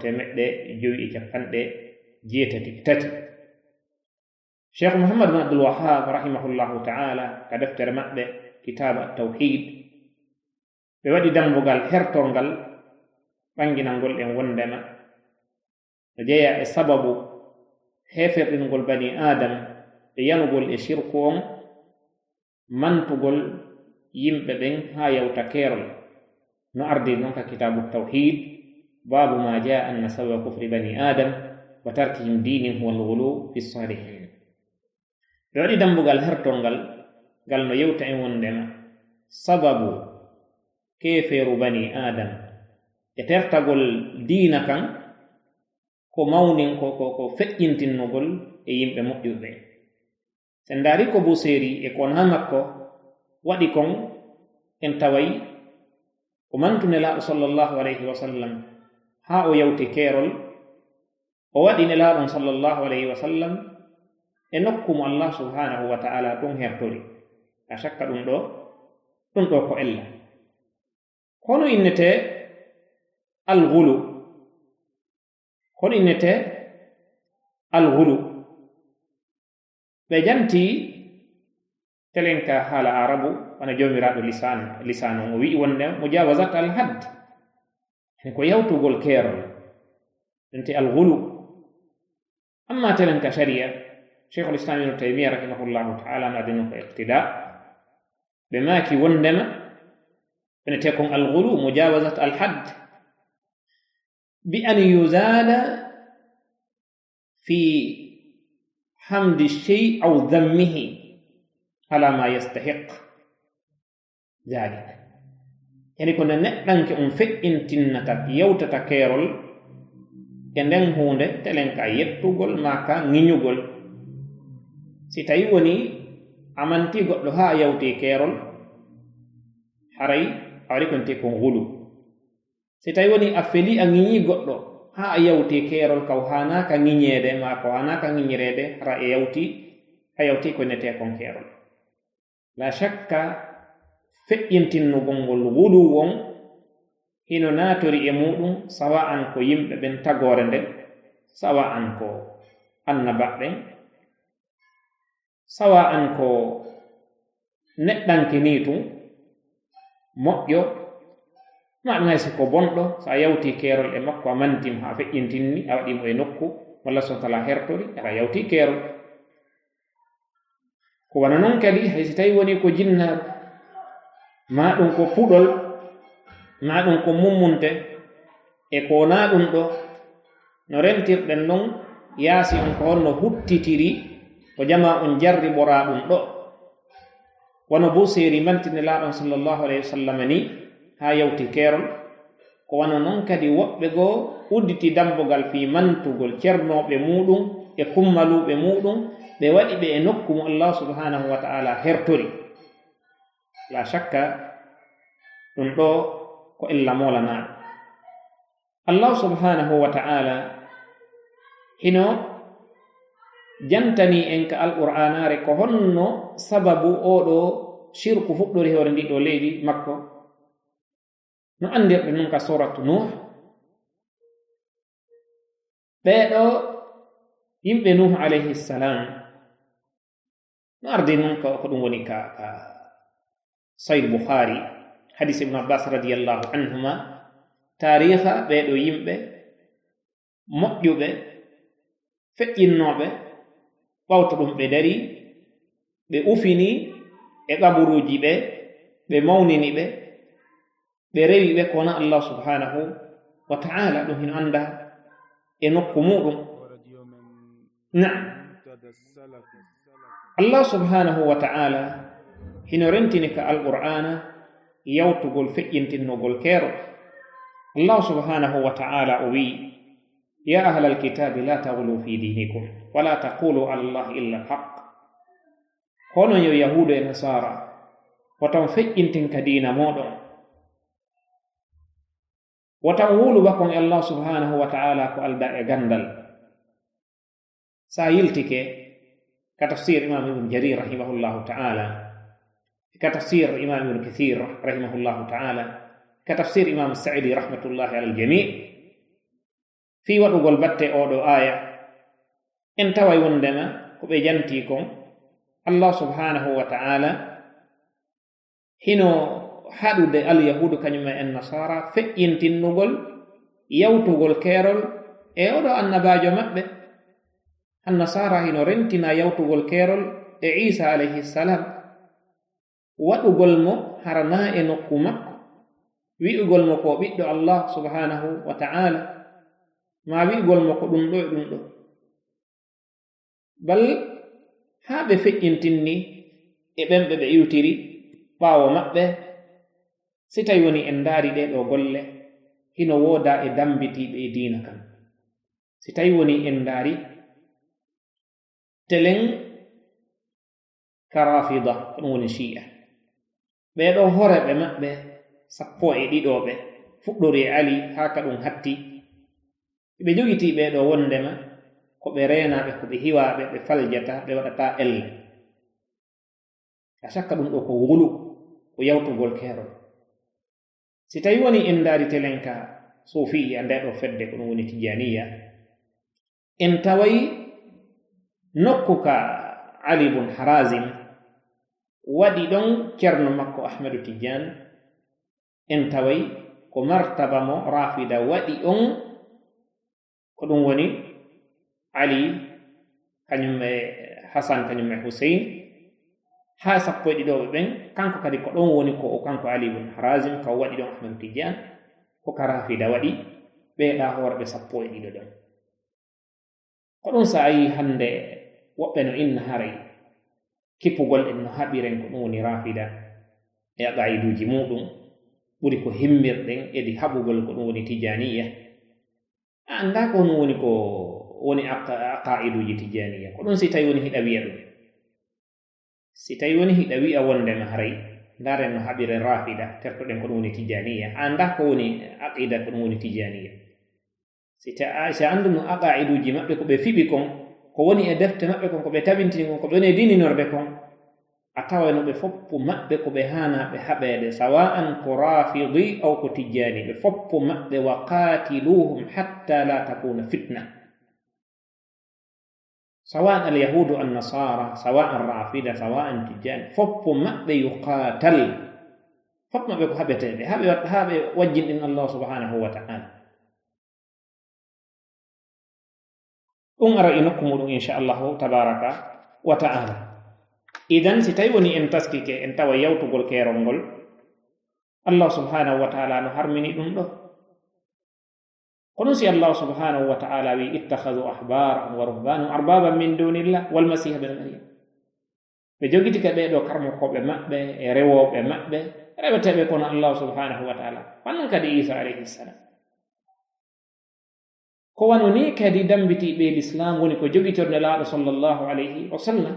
593 cheikh muhammad bin abdul wahhab rahimahullahu ta'ala ka deftere maɓɓe kitab at-tawhid ɓe waɗi dambugal hertorngal ɓanginalngol en wondema no jeeya e sababu heferɗingol bani adam e yanugol e shirku on mantugol yimɓe ɓen ha yawta keerol no ardi noon ka kitabu tawhid babu ma jaa anna sababa kufri bani adam wa tarkihim dinihim huwa alghulu fi salihin ɓe waɗi dambugal hertorngal ngal no yewta en wondema sababu keferu bani adam e tertagol diina kan ko mawnin ko feƴƴintinnugol e yimɓe moƴƴuɓe sen ndaari ko Busiri e ko na makko waɗi kon en tawayi ko mantu nelaaɗo sallllahu alayhi wa sallam haa o yawti keerol o waɗi nelaaɗon sallllahu alayhi wa sallam e nokku mo allah subhanahu wa ta'ala ɗum hertori a shakka ɗum ɗo ko ella hono innete alghulu hono innete alghulu ɓe janti telenka haala arabu wana jomiraɗo lisan o wi'i wonde mujawazat al hadd ko yawtugol keerol ente alghulu amma telenka sharia cheikhul islam ibnu taymiya rahimahullahu ta'ala no adino ko iqtida بماكي وندما بنتكون الغلو مجاوزة الحد بأن يزال في حمد الشيء أو ذمه على ما يستحق ذلك. يعني كنا نأنك أنفئن تنتك يوتك كيرول يندن هونde telenka yettugol maka ngiñugol si tawi woni amanti goɗɗo ha yawti kerol haray awari konte ko ngulu si tawi woni a feli a ngiñi goɗɗo ha a yawti kerol kaw hanaka ngiñede ma ko hanaka ngiñirede hara e yawti ko nete kon kerol la shakka feƴƴintinnugol ngol ngulu won hino natori e muɗum sawa an ko yimɓe ɓen tagore nden sawa an ko annabaɓɓen sawa an ko neɗɗanke ni tum moƴƴo ma ɗum haysi ko bonɗo so a yawti kerol e makko a mantim ha feƴƴintinni a waɗimo e nokku walla so tala hertori aɗa yawti kerol ko wana noon kadi haysi tawi woni ko jinnaɗo ma ɗum ko puɗol ma ɗum ko mummunte e ko na ɗum ɗo no rentirɗen noon yaasi on ko honno huttitiri ko jama on jarri ɓora ɗum ɗo wono bo seeri mantine laaɗon sallllahu alayhi wa sallam ni ha yawti kerol ko wano noon kadi woɓɓe goo udditi dambogal fi mantugol cernoɓe muɗum e kummaluɓe muɗum ɓe waɗi ɓe e nokku mo allah subhanahu wa ta'ala hertori la shakka ɗum ɗo ko illa molanaɗo allah subhanahu wa ta'ala hino jantani en ka alqur'anare ko honno sababu oɗo shirku fuɗɗori hore ndi ɗo leydi makko no andirɗe nun ka suratu nuh ɓeɗo yimɓe nuh alayhi salam no ardi nun ko ɗum woni ka sahih bukhari hadis ibn abbas radiyallahu anhuma tariha ɓeɗo yimɓe moƴƴuɓe feƴƴinnoɓe ɓawta ɗum ɓe dari ɓe ufini e ƙaburuji ɓe mawnini ɓe rewi ɓe kona allah subhanahu wa ta'ala ɗum hino anda e nokku muɗum na'am allah subhanahu wa ta'ala hino rentini ka alqur'ana yawtugol feƴƴintinnogol keero allah subhanahu wa ta'ala o wi ya ahla alkitabi la taghlu fi dinikum wala taqulu ala allah illa alhaq hono yo yahudu e nasara wotan feƴƴintin ka diina moɗon wotan wulu bakon e allah subhanahu wa ta'ala ko alda e gandal sa yiltike ka tafsir imam ibn jarir rahimahullahu ta'ala كتفسير إمام ابن كثير رحمه الله تعالى كتفسير إمام السعدي رحمة الله على الجميع في وقت بات أودو آية إن توي وندما كبجنتيكم الله سبحانه وتعالى هنا حدود اليهود كنما النصارى فإن تنقل يوتقل كيرل أودو النباجو مأبه النصارى هنا رنتنا يوتقل كيرل عيسى عليه السلام waɗugol mo harana e nokku makko wi'ugol mo ko ɓiɗɗo allah subhanahu wa ta'ala ma wi'ugol mo ko ɗum ɗo e ɗum ɗo bal haa ɓe feƴƴintinni e ɓenɓe ɓe iwtiri ɓaawo maɓɓe si tawi woni en ndaari ɗe ɗo golle hino wooda e dambitiiɓe e diina kam si tawi woni en ndaari telen ka rafida ɗum woni shi'a ɓeɗo horeɓe maɓɓe 12 fuɗɗori e ali haa ka ɗum hatti ɓe jogiti ɓeɗo wondema ko ɓe reenaɓe ko ɓe hiwaɓe ɓe faljata ɓe waɗata elle a sakka ɗum ɗo ko wulu ko yawtugol keerol si tawi woni en ndaari telenka sufiya nde ɗo fedde ko ɗum woni tijaniya en tawayi nokku ka ali bun harazim waɗi ɗon ceerno makko ahmadu tidiane en tawayi ko martaba mo rafida waɗi on ko ɗum woni ali kañum e hasan kañum e husein ha sappo e ɗiɗoɓe ɓen kanko kadi ko ɗon woni ko o kanko Ali ibn Harazim ka waɗi ɗon Ahmad Tidiane ko ka Rafida waɗi ɓeeɗa horɓe sappo e ɗiɗo ɗon ko ɗum sa ayi hande woɓɓe no inna haray kippugol en no haɓiren ko ɗum woni Rafida e aqaiduji muɗum ɓuri ko himmirɗen edi haɓugol ko ɗum woni Tijaniya anda ko ɗum woni ko woni aqaiduji Tijaniya ko ɗum si tawi woni hiɗa wiya ɗum si tawi woni hiɗa wi'a wondema haray ndaren no haɓiren Rafida tertoɗen ko ɗum woni Tijaniya anda ko woni aqida ko ɗum woni Tijaniya si andu no aqaiduji maɓɓe ko ɓe fiɓi kon ko woni e defte maɓɓe kon ko ɓe tabintini kon ko ɓe woni e dininorde kon a tawano ɓe foppu maɓɓe ko ɓe hanaɓe haɓede sawa'an ko Rafidi aw ko Tijani ɓe foppu maɓɓe wa qatiluhum hatta la takuna fitna sawa'an alyahudu annasara sawa'an Rafida sawa'an Tijani foppu maɓɓe yuqatal foppu maɓɓe ko haɓeteɓe haɓe wajjinɗin Allah subhanahu wa ta'ala ɗum ara e nokku muɗum inchallahu tabaraka wa ta'ala idan si tawi woni en taskike en tawa yawtugol kerol ngol Allah subhanahu wa ta'ala no harmini ɗum ɗo kono si Allah subhanahu wa ta'ala wi ittakhadhu ahbarahum wa ruhbanahum arbaban min dunillah wal masih ibn maryam ɓe jogiti ka ɓeɗo karmokoɓe maɓɓe e rewoɓe maɓɓe reweteɓe kono Allah subhanahu wa ta'ala wannan kadi Isa alayhi salam ko wano ni kadi dambitiɓe l'islam woni ko jogitorne laaɗo sallllahu alayhi wa sallam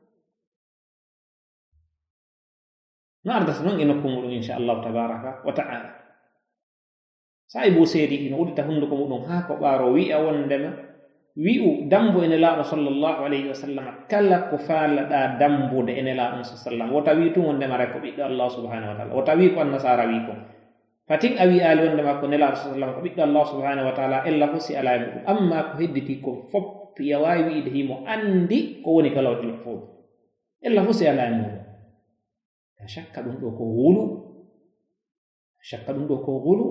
no ardata noon e nokku muɗum inchallahu tabaraka wa ta'ala sa e bo seedi ino uddita hunduko muɗum haa ko ɓaaro wi'a wondema wi'u dambu ene laaɗo sallllahu alayhi wa sallam kala ko faalaɗa dambude ene laaɗon sa sallam wo tawi tun wondema re ko ɓiɗɗo allah subhanahu wa taala wo tawi ko annasara wi ko fatin a wi'ali wondema ko nelaaɗo sa sallam ko ɓiɗɗo allah subhanahu wa taala ella fof si ala e muɗum amma ko hedditi ko fof ya wawi wiide himo andi ko woni ka lawdi mahfud ella fof si ala e muɗum ta shakka ɗum ɗo ko wulu shakka ɗum ɗo ko wulu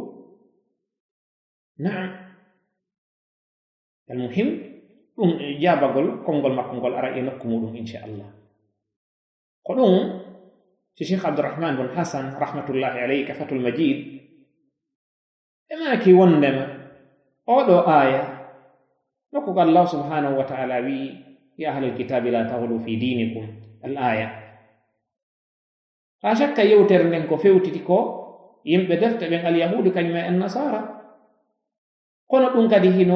naam almuhim ɗum jabagol konngol makko ngol ara e nokku muɗum inchallah ko ɗum si cheikh abdourahman bon hasan rahmatullahi alayhi ka fatul majid e maki wondema oɗo aya nokku ko allah subhanahu wa ta'ala wi ya ahlal kitabi la taghlu fi dinikum al aya ha shakka yewtere nden ko fewtiti ko yimɓe defte ɓen alyahudu kañum e annasara kono ɗum kadi hino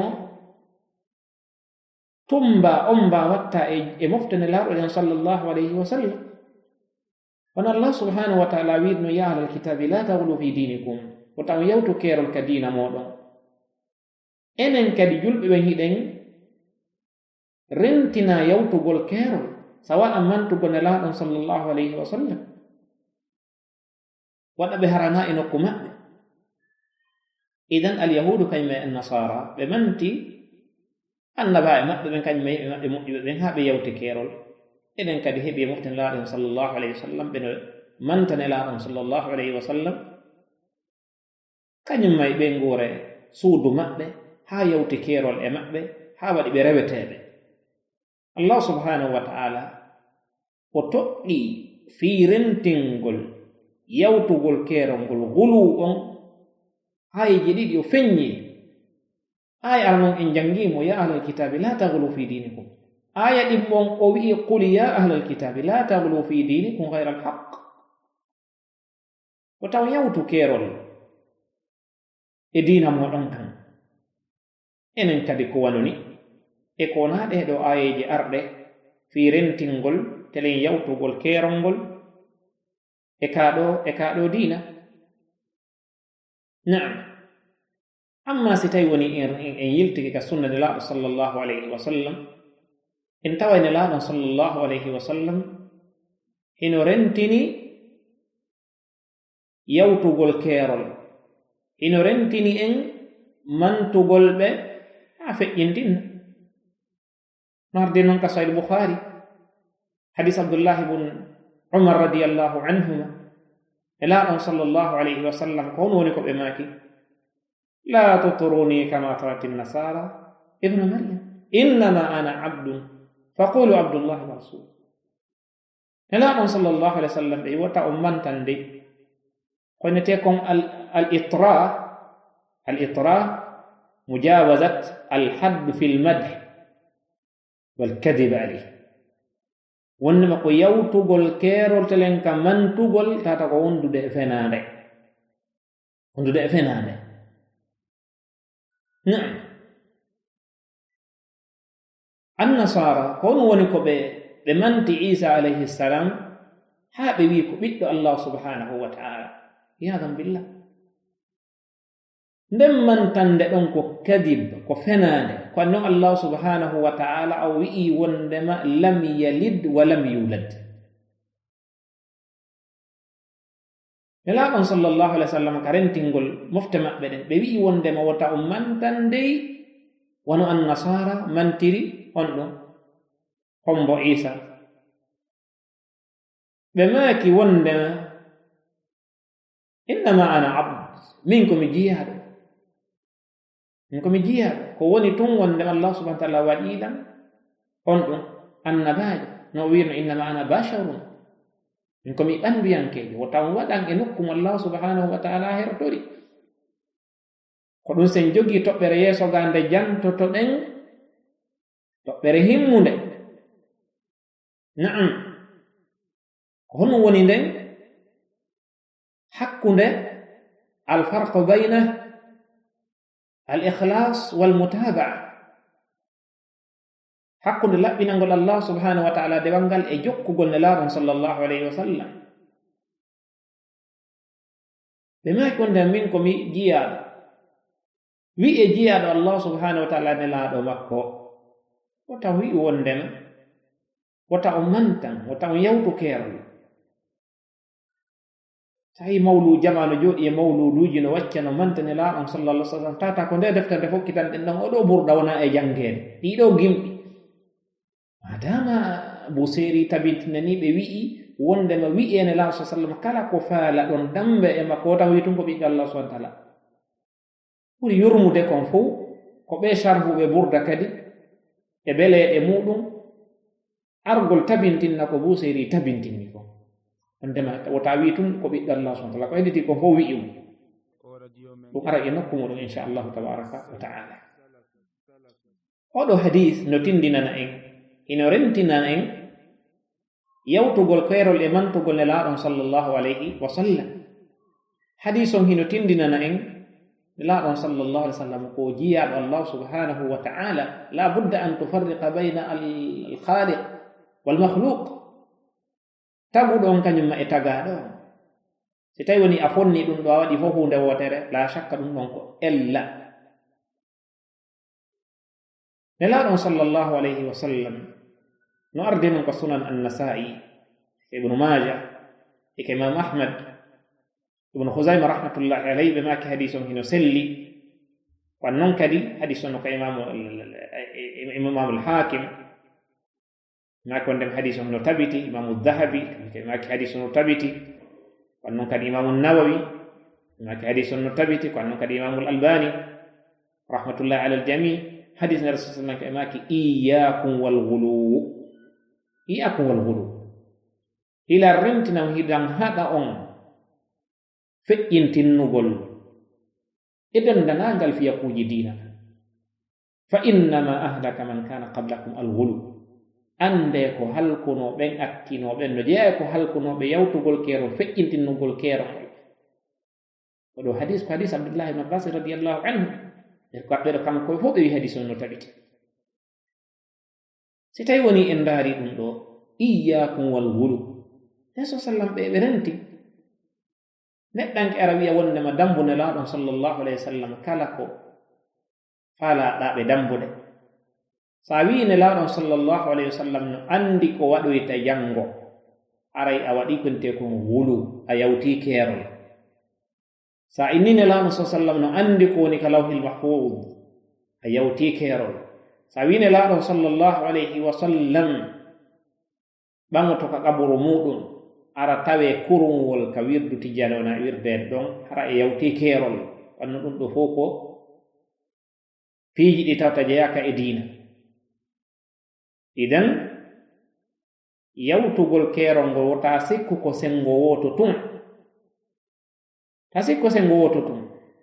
tumba omba watta e moftene laaɗoɗen sallllahu alayhi wa sallam wono allah subhanahu wa ta'ala wiɗno ya ahlal kitabi la taghlu fi dinikum ko taw yawtu kerol ka diina moɗon enen kadi julɓe ɓen hiɗen rentina yawtugol kerol sawa an mantugo nelaaɗon sallllahu alayhi wa sallam waɗa ɓe harana e nokku maɓɓe idan alyahudu kañum e annasara ɓe manti annaba e maɓɓe ɓen kañum e maɓɓe moƴƴuɓe ɓen haa ɓe yawti kerol eɗen kadi heeɓi e moften laaɗon sallllahu alayhi wa sallam ɓeno mantane laaɗon sallllahu alayhi wa sallam kañum may ɓe nguure suudu maɓɓe haa yawti kerol e maɓɓe haa waɗi ɓe reweteeɓe allah subhanahu wa ta'ala o toɗɗi fii rentingol yawtugol kerol ngol gulu on haayeji ɗiɗi o feññi aya ala noon en janngimo ya ahlal kitabi la taghlu fi dinikum aya ɗin mon o wi'i qul ya ahlal kitabi la taghlu fi dinikum ghayra alhaq ko taw yawtu kerol e diina moɗon kan enen kadi ko wanoni e ko na ɗeɗo ayeji arɗe fi rentingol telen yawtugol kerol ngol e kaɗo diina naam amma si tawi woni en yiltiki ka sunna nelaaɗo sallllahu alayhi wa sallam en tawa nelaaɗon sallllahu alayhi wa sallam hino rentini yawtugol kerol hino rentini en mantugol ɓe ha feƴƴintinna no arde noon ka sahih bukhari hadis abdullah ibn umar radiyallahu anhuma nelaaɗon sallllahu alayhi wa sallam ko hono woni ko ɓe maaki la tutruni kama tarati nasara ibnu maryam innama ana abdun faqulu abdullahi wa rasul nelaɗon sallllahu alih wa sallam ɓe wota o mantande konete kon al itra mujawazat alhadd fi lmadh walkadib alih wonnema ko yawtugol keerol telen ka mantugol tata ko wondude e fenade naam annasara hono woni ko ɓe manti isa alayhi salam haa ɓe wi ko ɓiɗɗo allah subhanahu wa ta'ala yadan billah nden mantande ɗon ko kadib ko fenade ko annon allah subhanahu wa ta'ala o wi'i wondema lam yalid wa lam yulad nelaɗon sallllahu alih wa sallam ka rentingol mofte maɓɓe ɗen ɓe wi'i wondema wota o mantandey wono annasara mantiri on ɗum hombo isa ɓe maaki wondema innama ana abd min komi jiyaɗo ko woni tun wondema allah subhanahu wa ta'ala waɗiɗam on ɗum annabajo no wirno innama ana basharun min komi ɓanduyankejo wotan waɗan e nokkum allah subhanahu wa ta'ala hertori ko ɗum sen jogi toɓɓere yeeso ga nde jantoto ɗen toɓɓere himmunde naam ko honno woni nden hakkunde alfarqu bayna al-ikhlas wal-mutabaa hakkunde laɓɓinangol allah subhanahu wa ta'ala dewal e jokkugol nelaaɗon sallllahu alayhi wa sallam ɓe maaki wonde min komi jiyaaɗo wi'e jiyaaɗo allah subhanahu wa ta'ala nelaaɗo makko wota wi'i wondema wota o mantan wota on yawtu keerol tawi mawlu jamanu jooɗi e mawluduji no wacca no mantane laaɗon sallallah sallam tata ko nde deftere fokkitan ɗen ɗon oɗo ɓurɗa wona e janngede ɗiɗo gimɗi madama Busiri tabitine ni ɓe wi'i wondema wi'ene laaɗo sa sallam kala ko faala ɗon dambe e makko wota wi'i tun ko ɓiɗɗo allah subhanahu wa ta'ala ɓuri yurmude kon fof ko ɓe sharhuɓe burda kadi e beleɗe muɗum argol tabintinna ko Busiri tabintinni ko wondema wota wi tun ko ɓiɗɗo allah subhanahu wa ta'ala ko hedditi ko fof wi'i ɗum ara e nokku muɗum inchallahu tabaraka wa ta'ala oɗo hadith no tindinana en ino rentinana en yawtugol keerol e mantugol nelaaɗon sallllahu alayhi wa sallam hadith on hino tindinana en nelaaɗon sallllahu alayhi wa sallam ko jiyaaɗo allah subhanahu wa ta'ala la budda an tufarriqa bayna al-khaliq wal makhluq taguɗo on kañum ma e tagaɗo si tawi woni a fonni ɗum ɗo a waɗi fof hunde wotere la shakka ɗum ɗon ko ella nelaaɗon sallllahu alayhi wa sallam no ardi non ko sunan an-nasa'i ibnu maja e ke imam ahmad ibnu khuzaima rahmatullahi alayhi ɓe maki hadis on hino selli wan noon kadi hadis on no ko imam al-hakim maki wondem hadis on no tabiti imamu dhahabi maki hadis on no tabiti wan noon kadi imamu nawawi maki hadis on no tabiti wan noon kadi imamu al-albani rahmatullahi ala al-jami hadis na rasul sallallahu alaihi wasallam maki iyyakum wal ghulu ila rentinam hidan hada on feƴƴintinnugol e dendanangal fiyakuji dina fa innama ahlaka man kana qablakum al-ghulu ande ko halkunoɓen akkinoɓen no jeeya ko halkunoɓe yawtugol keero feƴƴintinnugol keerol oɗo hadis ko hadis abdullah ibn abbas radiyallahu anhu ɓeɗo kanko fof ɓe wi hadis on no tabiti si tawi woni en ndaari ɗum ɗo iyyakum wal ghulu yeso sallam ɓe renti neɗɗanke ara wiya wondema dambu nelaaɗon sallllahu alayhi wa sallam kala ko faalaɗaɓe dambude sa wi nelaaɗon sallllahu alayhi wa sallam no andi ko waɗoyta janngo aray a waɗi konte kon wulu a yawti keerol sa inni nelaaɗon sa sallam no andi ko woni ka lawhil mahfud a yawti keerol sa wi nelaaɗon sallllahu alayhi wa sallam ɓaŋoto ka kaburu muɗum ara tawe kurungol ka wirdu tijjane wona wirdeede ɗon hara e yawti keerol wanno ɗum ɗo fof ko piiji ɗi tawta jeyaka e diina idan yawtugol keerol ngol ta sikku ko sengo woto tun ta sikko sengo woto tun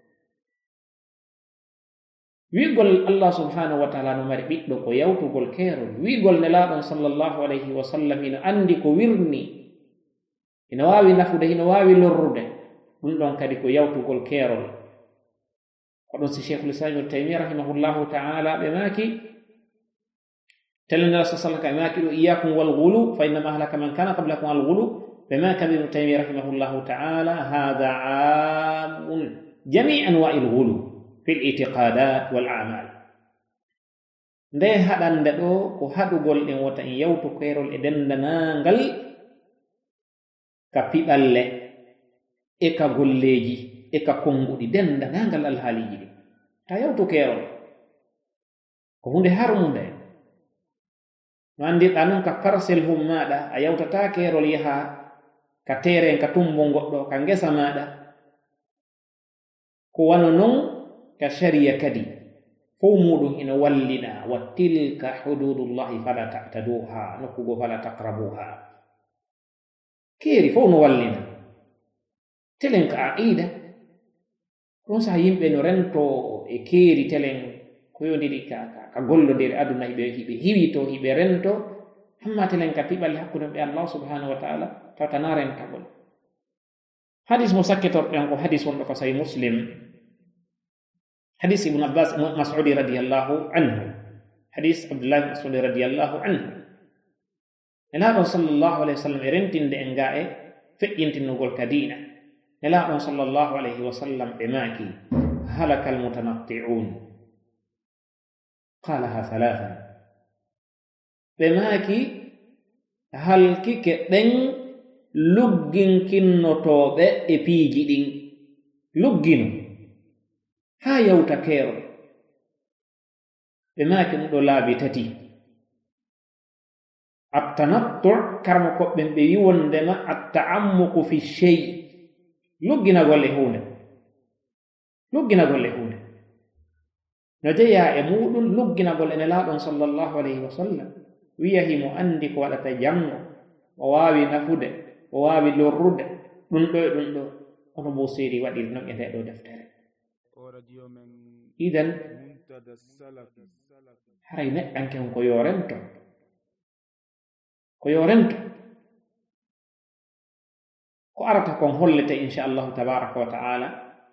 wiigol Allah subhanahu wa ta'ala no mari ɓiɗɗo ko yawtugol keerol wiigol nelaaɗon sallallahu alayhi wa sallam ina andi ko wirni ina waawi nafude ina waawi lorrude ɗum ɗon kadi ko yawtugol keerol ko ɗon si cheikhul islam ibnu taymiyya rahimahullahu ta'ala ɓe maaki telenela sa sallam ka ɓe maaki ɗo iyakum wal ghulu fa innama ahlaka man kana qablakum al ghulu ɓe maaka ibnu taymiyya rahimahullahu ta'ala hadha amun jami anwa'il ghulu fil itiqadat wal a'mal nde haɗande ɗo ko haɗugol ɗen wota en yawtu keerol e dendanangal ka piɓalle e ka golleji e ka konguɗi dendanangal alhaaliji ɗi ta yawtu keerol ko hunde harmunde no andirɗa noon ka parcelle hum maɗa a yawtata keerol yaha ka teren ka tumbo goɗɗo ka ngesa maɗa ko wano non ka sharia kadi fof muɗum ina wallina wa tilka hududullahi fala ta'taduha nokkugo fala taqrabuha keeri fof no wallina telen ka aqida ɗon saha yimɓe no rento e keeri telen koyodiri ka gollodere aduna hiɓe hiwito hiɓe rento hamma telen ka piɓalle hakkude ɓe Allah subhanahu wa ta'ala tawtana rentagol hadis mo sakketorɗen ko hadis wonɗo ko sahih muslim حديث ابن عباس مسعود رضي الله عنه حديث عبد الله مسعود رضي الله عنه نلا صلى الله عليه وسلم رنتين دي انغاء فئنتين نقول كدينة نلا صلى الله عليه وسلم بماكي هلك المتنطعون قالها ثلاثا بماكي هل كيك دين لغين كنوتو بي epiji دين لغينو ha yawta keerol ɓe maaki ɗum ɗo laabi tati attanattu karmo koɓɓen ɓe yiwondema atta'ammuku fi shey lugginagol e hunde no jeya e muɗum lugginagol ene laaɗon sallallahu alayhi wa sallam wiya himo andi ko waɗata jango o waawi nafude o waawi lorrude ɗum ɗo e ɗum ɗo ono Busiri waɗiri noon e nde ɗo deftere idan haray neɗɗanken ko yo rento ko arata kon hollete inchallahu tabaraka wa ta'ala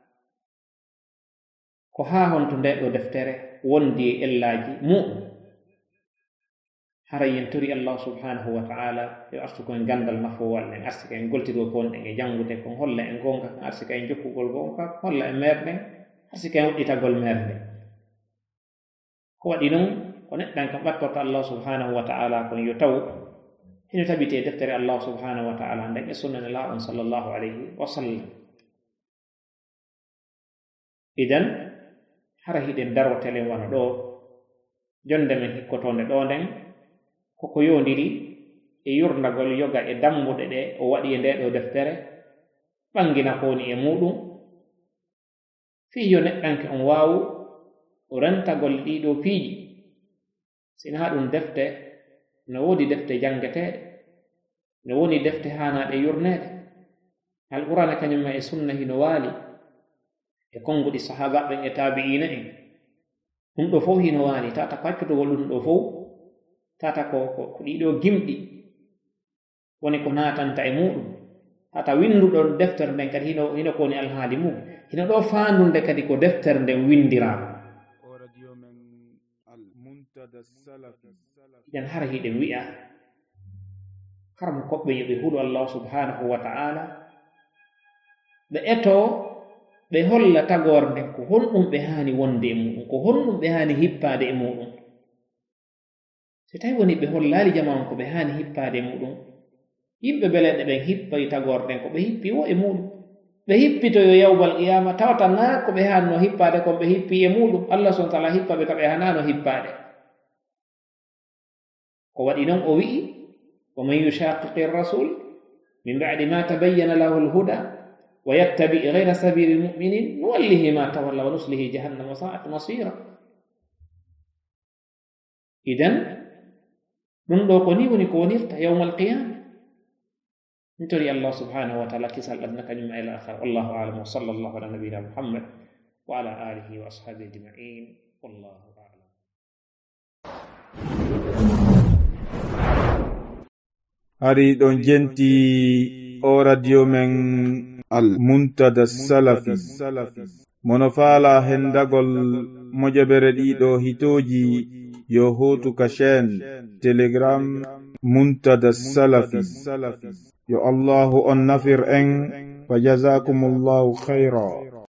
ko ha honto nde ɗo deftere wondi e ellaji muɗum haray en tori Allah subhanahu wa ta'ala yo artu koye gandal mafowal en arsika en goltigo konɗen e jangude kon holla en gonga kan arsika en jokkugol gonga holla en merɗen arsika en wuɗɗitagol merde ko waɗi noon ko neɗɗan kam ɓattorto Allah subhanahu wa ta'ala kon yo taw hino tabite deftere Allah subhanahu wa ta'ala nden e sunnane laaɗon sallallahu alayhi wa sallam idan hara hiɗen darotelen wano ɗo jonde men hikkotonde ɗo nden koko yondiri e yurdagol yoga e dammuɗe ɗe o waɗi e nde ɗo deftere ɓangina kowoni e muɗum fii yo neɗɗanke on waawu o rentagol ɗiɗo piiji sina ɗum defte no woodi defte jangeteɗe no woni defte hanaɗe yurneɗe alqur'ana kañumma e sunna hino waali e konguɗi sahabaɓe e tabi'ina en ɗum ɗo fof hino waali tata ko accutugol ɗum ɗo fof tata ko ɗiɗo gimɗi woni ko natanta e muɗum tata winduɗon deftere nden kadi hino kowoni alhaali mum hino ɗo fandunde kadi ko deftere nden windirama idan hara hiɗen wi'a karmo koɓɓe yoɓe huɗo Allah subhanahu wa ta'ala ɓe eto ɓe holla tagore nden ko honɗum ɓe haani wonde e muɗum ko honɗum ɓe haani hippade e muɗum so tawi woni ɓe hollali jamanu ko ɓe haani hippade e muɗum yimɓe beleɗe ɓen hippayi tagore nden ko ɓe hippi wo e muɗum ɓe hippitoyo yawmal qiyama tawata na ko ɓe haanno hippade kon ɓe hippi e muɗum Allah subhanahu wa ta'ala hippaɓe ka ɓe hanano hippade ko waɗi noon o wi'i wa man yushaqiqi rasul min ba'di ma tabayyana lahu alhuda wa yattabi ghayra sabili almu'minin nuwallihi ma tawalla wa nuslihi jahannam wa sa'at masira idan ɗum ɗo ko ni woni ko wonirta yawmal qiyama نتوري الله سبحانه وتعالى كسال أدنى كلمة إلى آخر والله أعلم وصلى الله على نبينا محمد وعلى آله وأصحابه أجمعين والله أعلم. Ari ɗon jenti o radio men Al-Muntada Salafi mono faala hendagol mojabere ɗiɗo hitoji yo hotu ka chaîne Telegram Muntada Salafi. Yo Allahu on nafir en fa jazakumullahu khayra.